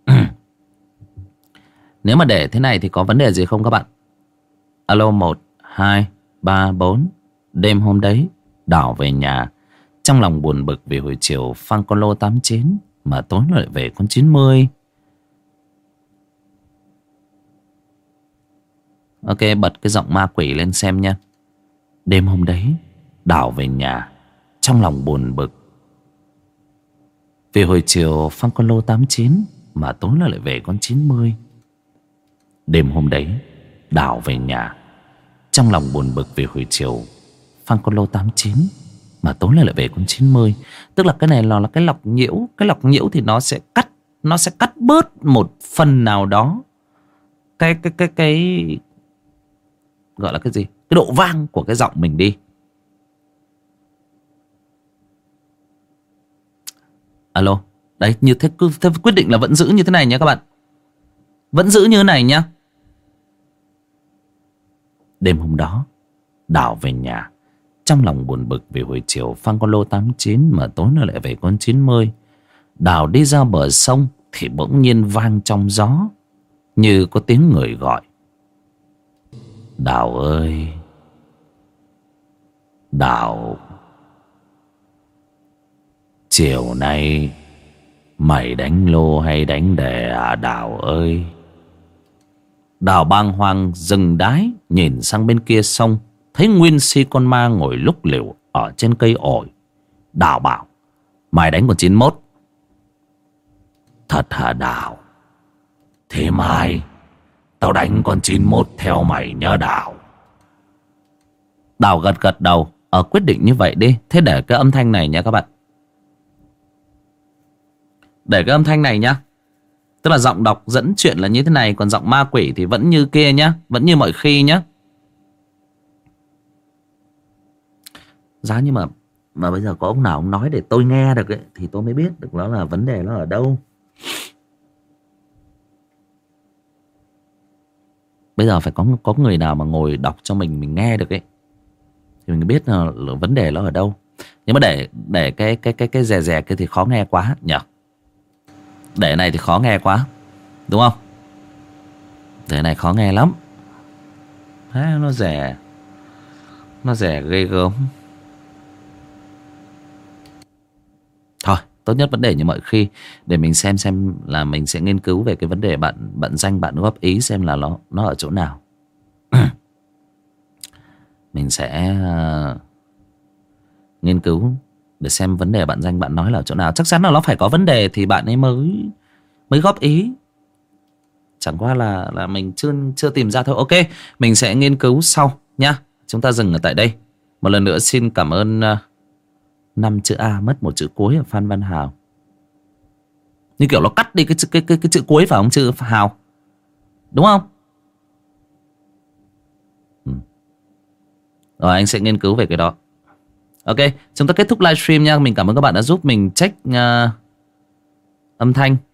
nếu mà để thế này thì có vấn đề gì không các bạn? Alo một hai ba bốn. Đêm hôm đấy Đảo về nhà, trong lòng buồn bực vì hồi chiều phang con lô tám chín, mà tối lại về con chín mươi. Ok, bật cái giọng ma quỷ lên xem nha. Đêm hôm đấy Đảo về nhà, trong lòng buồn bực vì hồi chiều phang con lô tám chín, mà tối lại về con chín mươi. Đêm hôm đấy Đảo về nhà, trong lòng buồn bực vì hồi chiều phang con lô tám chín, mà tối lại về con chín mươi. Tức là cái này là, là cái lọc nhiễu. Cái lọc nhiễu thì nó sẽ cắt Nó sẽ cắt bớt một phần nào đó Cái cái cái cái gọi là cái gì? Cái độ vang của cái giọng mình đi. Alo. Đấy, như thế, thế quyết định là vẫn giữ như thế này nhé các bạn. Vẫn giữ như thế này nhá. Đêm hôm đó Đảo về nhà, trong lòng buồn bực vì hồi chiều phang con lô tám chín, mà tối nó lại về con chín mươi. Đảo đi ra bờ sông thì bỗng nhiên vang trong gió như có tiếng người gọi. Đảo ơi, Đảo. Chiều nay mày đánh lô hay đánh đề à Đào ơi? Đào bàng hoàng dừng đái, nhìn sang bên kia sông, thấy nguyên si con ma ngồi lúc liều ở trên cây ổi. Đào bảo: mày đánh con chín mốt. Thật hả Đào? Thế mai tao đánh con chín mốt theo mày nhá Đào. Đào gật gật đầu. Ở quyết định như vậy đi. Thế để cái âm thanh này nha các bạn. Để cái âm thanh này nhá. Tức là giọng đọc dẫn chuyện là như thế này, còn giọng ma quỷ thì vẫn như kia nhá, vẫn như mọi khi nhá. Giá như mà Mà bây giờ có ông nào ông nói để tôi nghe được ấy, thì tôi mới biết được nó là vấn đề nó ở đâu. Bây giờ phải có có người nào mà ngồi đọc cho mình mình nghe được ấy, thì mình biết là, là vấn đề nó ở đâu. Nhưng mà để để cái cái cái cái rè rè kia thì khó nghe quá nhỉ. Để này thì khó nghe quá, đúng không? Để này khó nghe lắm. Thế nó rẻ, nó rẻ ghê gớm. Thôi, tốt nhất vấn đề như mọi khi, để mình xem xem là mình sẽ nghiên cứu về cái vấn đề bạn bạn danh bạn góp ý xem là nó nó ở chỗ nào. Mình sẽ uh, nghiên cứu để xem vấn đề bạn danh bạn nói là ở chỗ nào. Chắc chắn là nó phải có vấn đề thì bạn ấy mới mới góp ý. Chẳng qua là là mình chưa chưa tìm ra thôi. Ok, mình sẽ nghiên cứu sau nhá. Chúng ta dừng ở tại đây. Một lần nữa xin cảm ơn uh, năm chữ A mất một chữ cuối ở Phan Văn Hào. Như kiểu nó cắt đi cái cái cái, cái chữ cuối phải không chữ Hào, đúng không? Ừ. Rồi anh sẽ nghiên cứu về cái đó. Ok, chúng ta kết thúc livestream nha. Mình cảm ơn các bạn đã giúp mình check uh, âm thanh.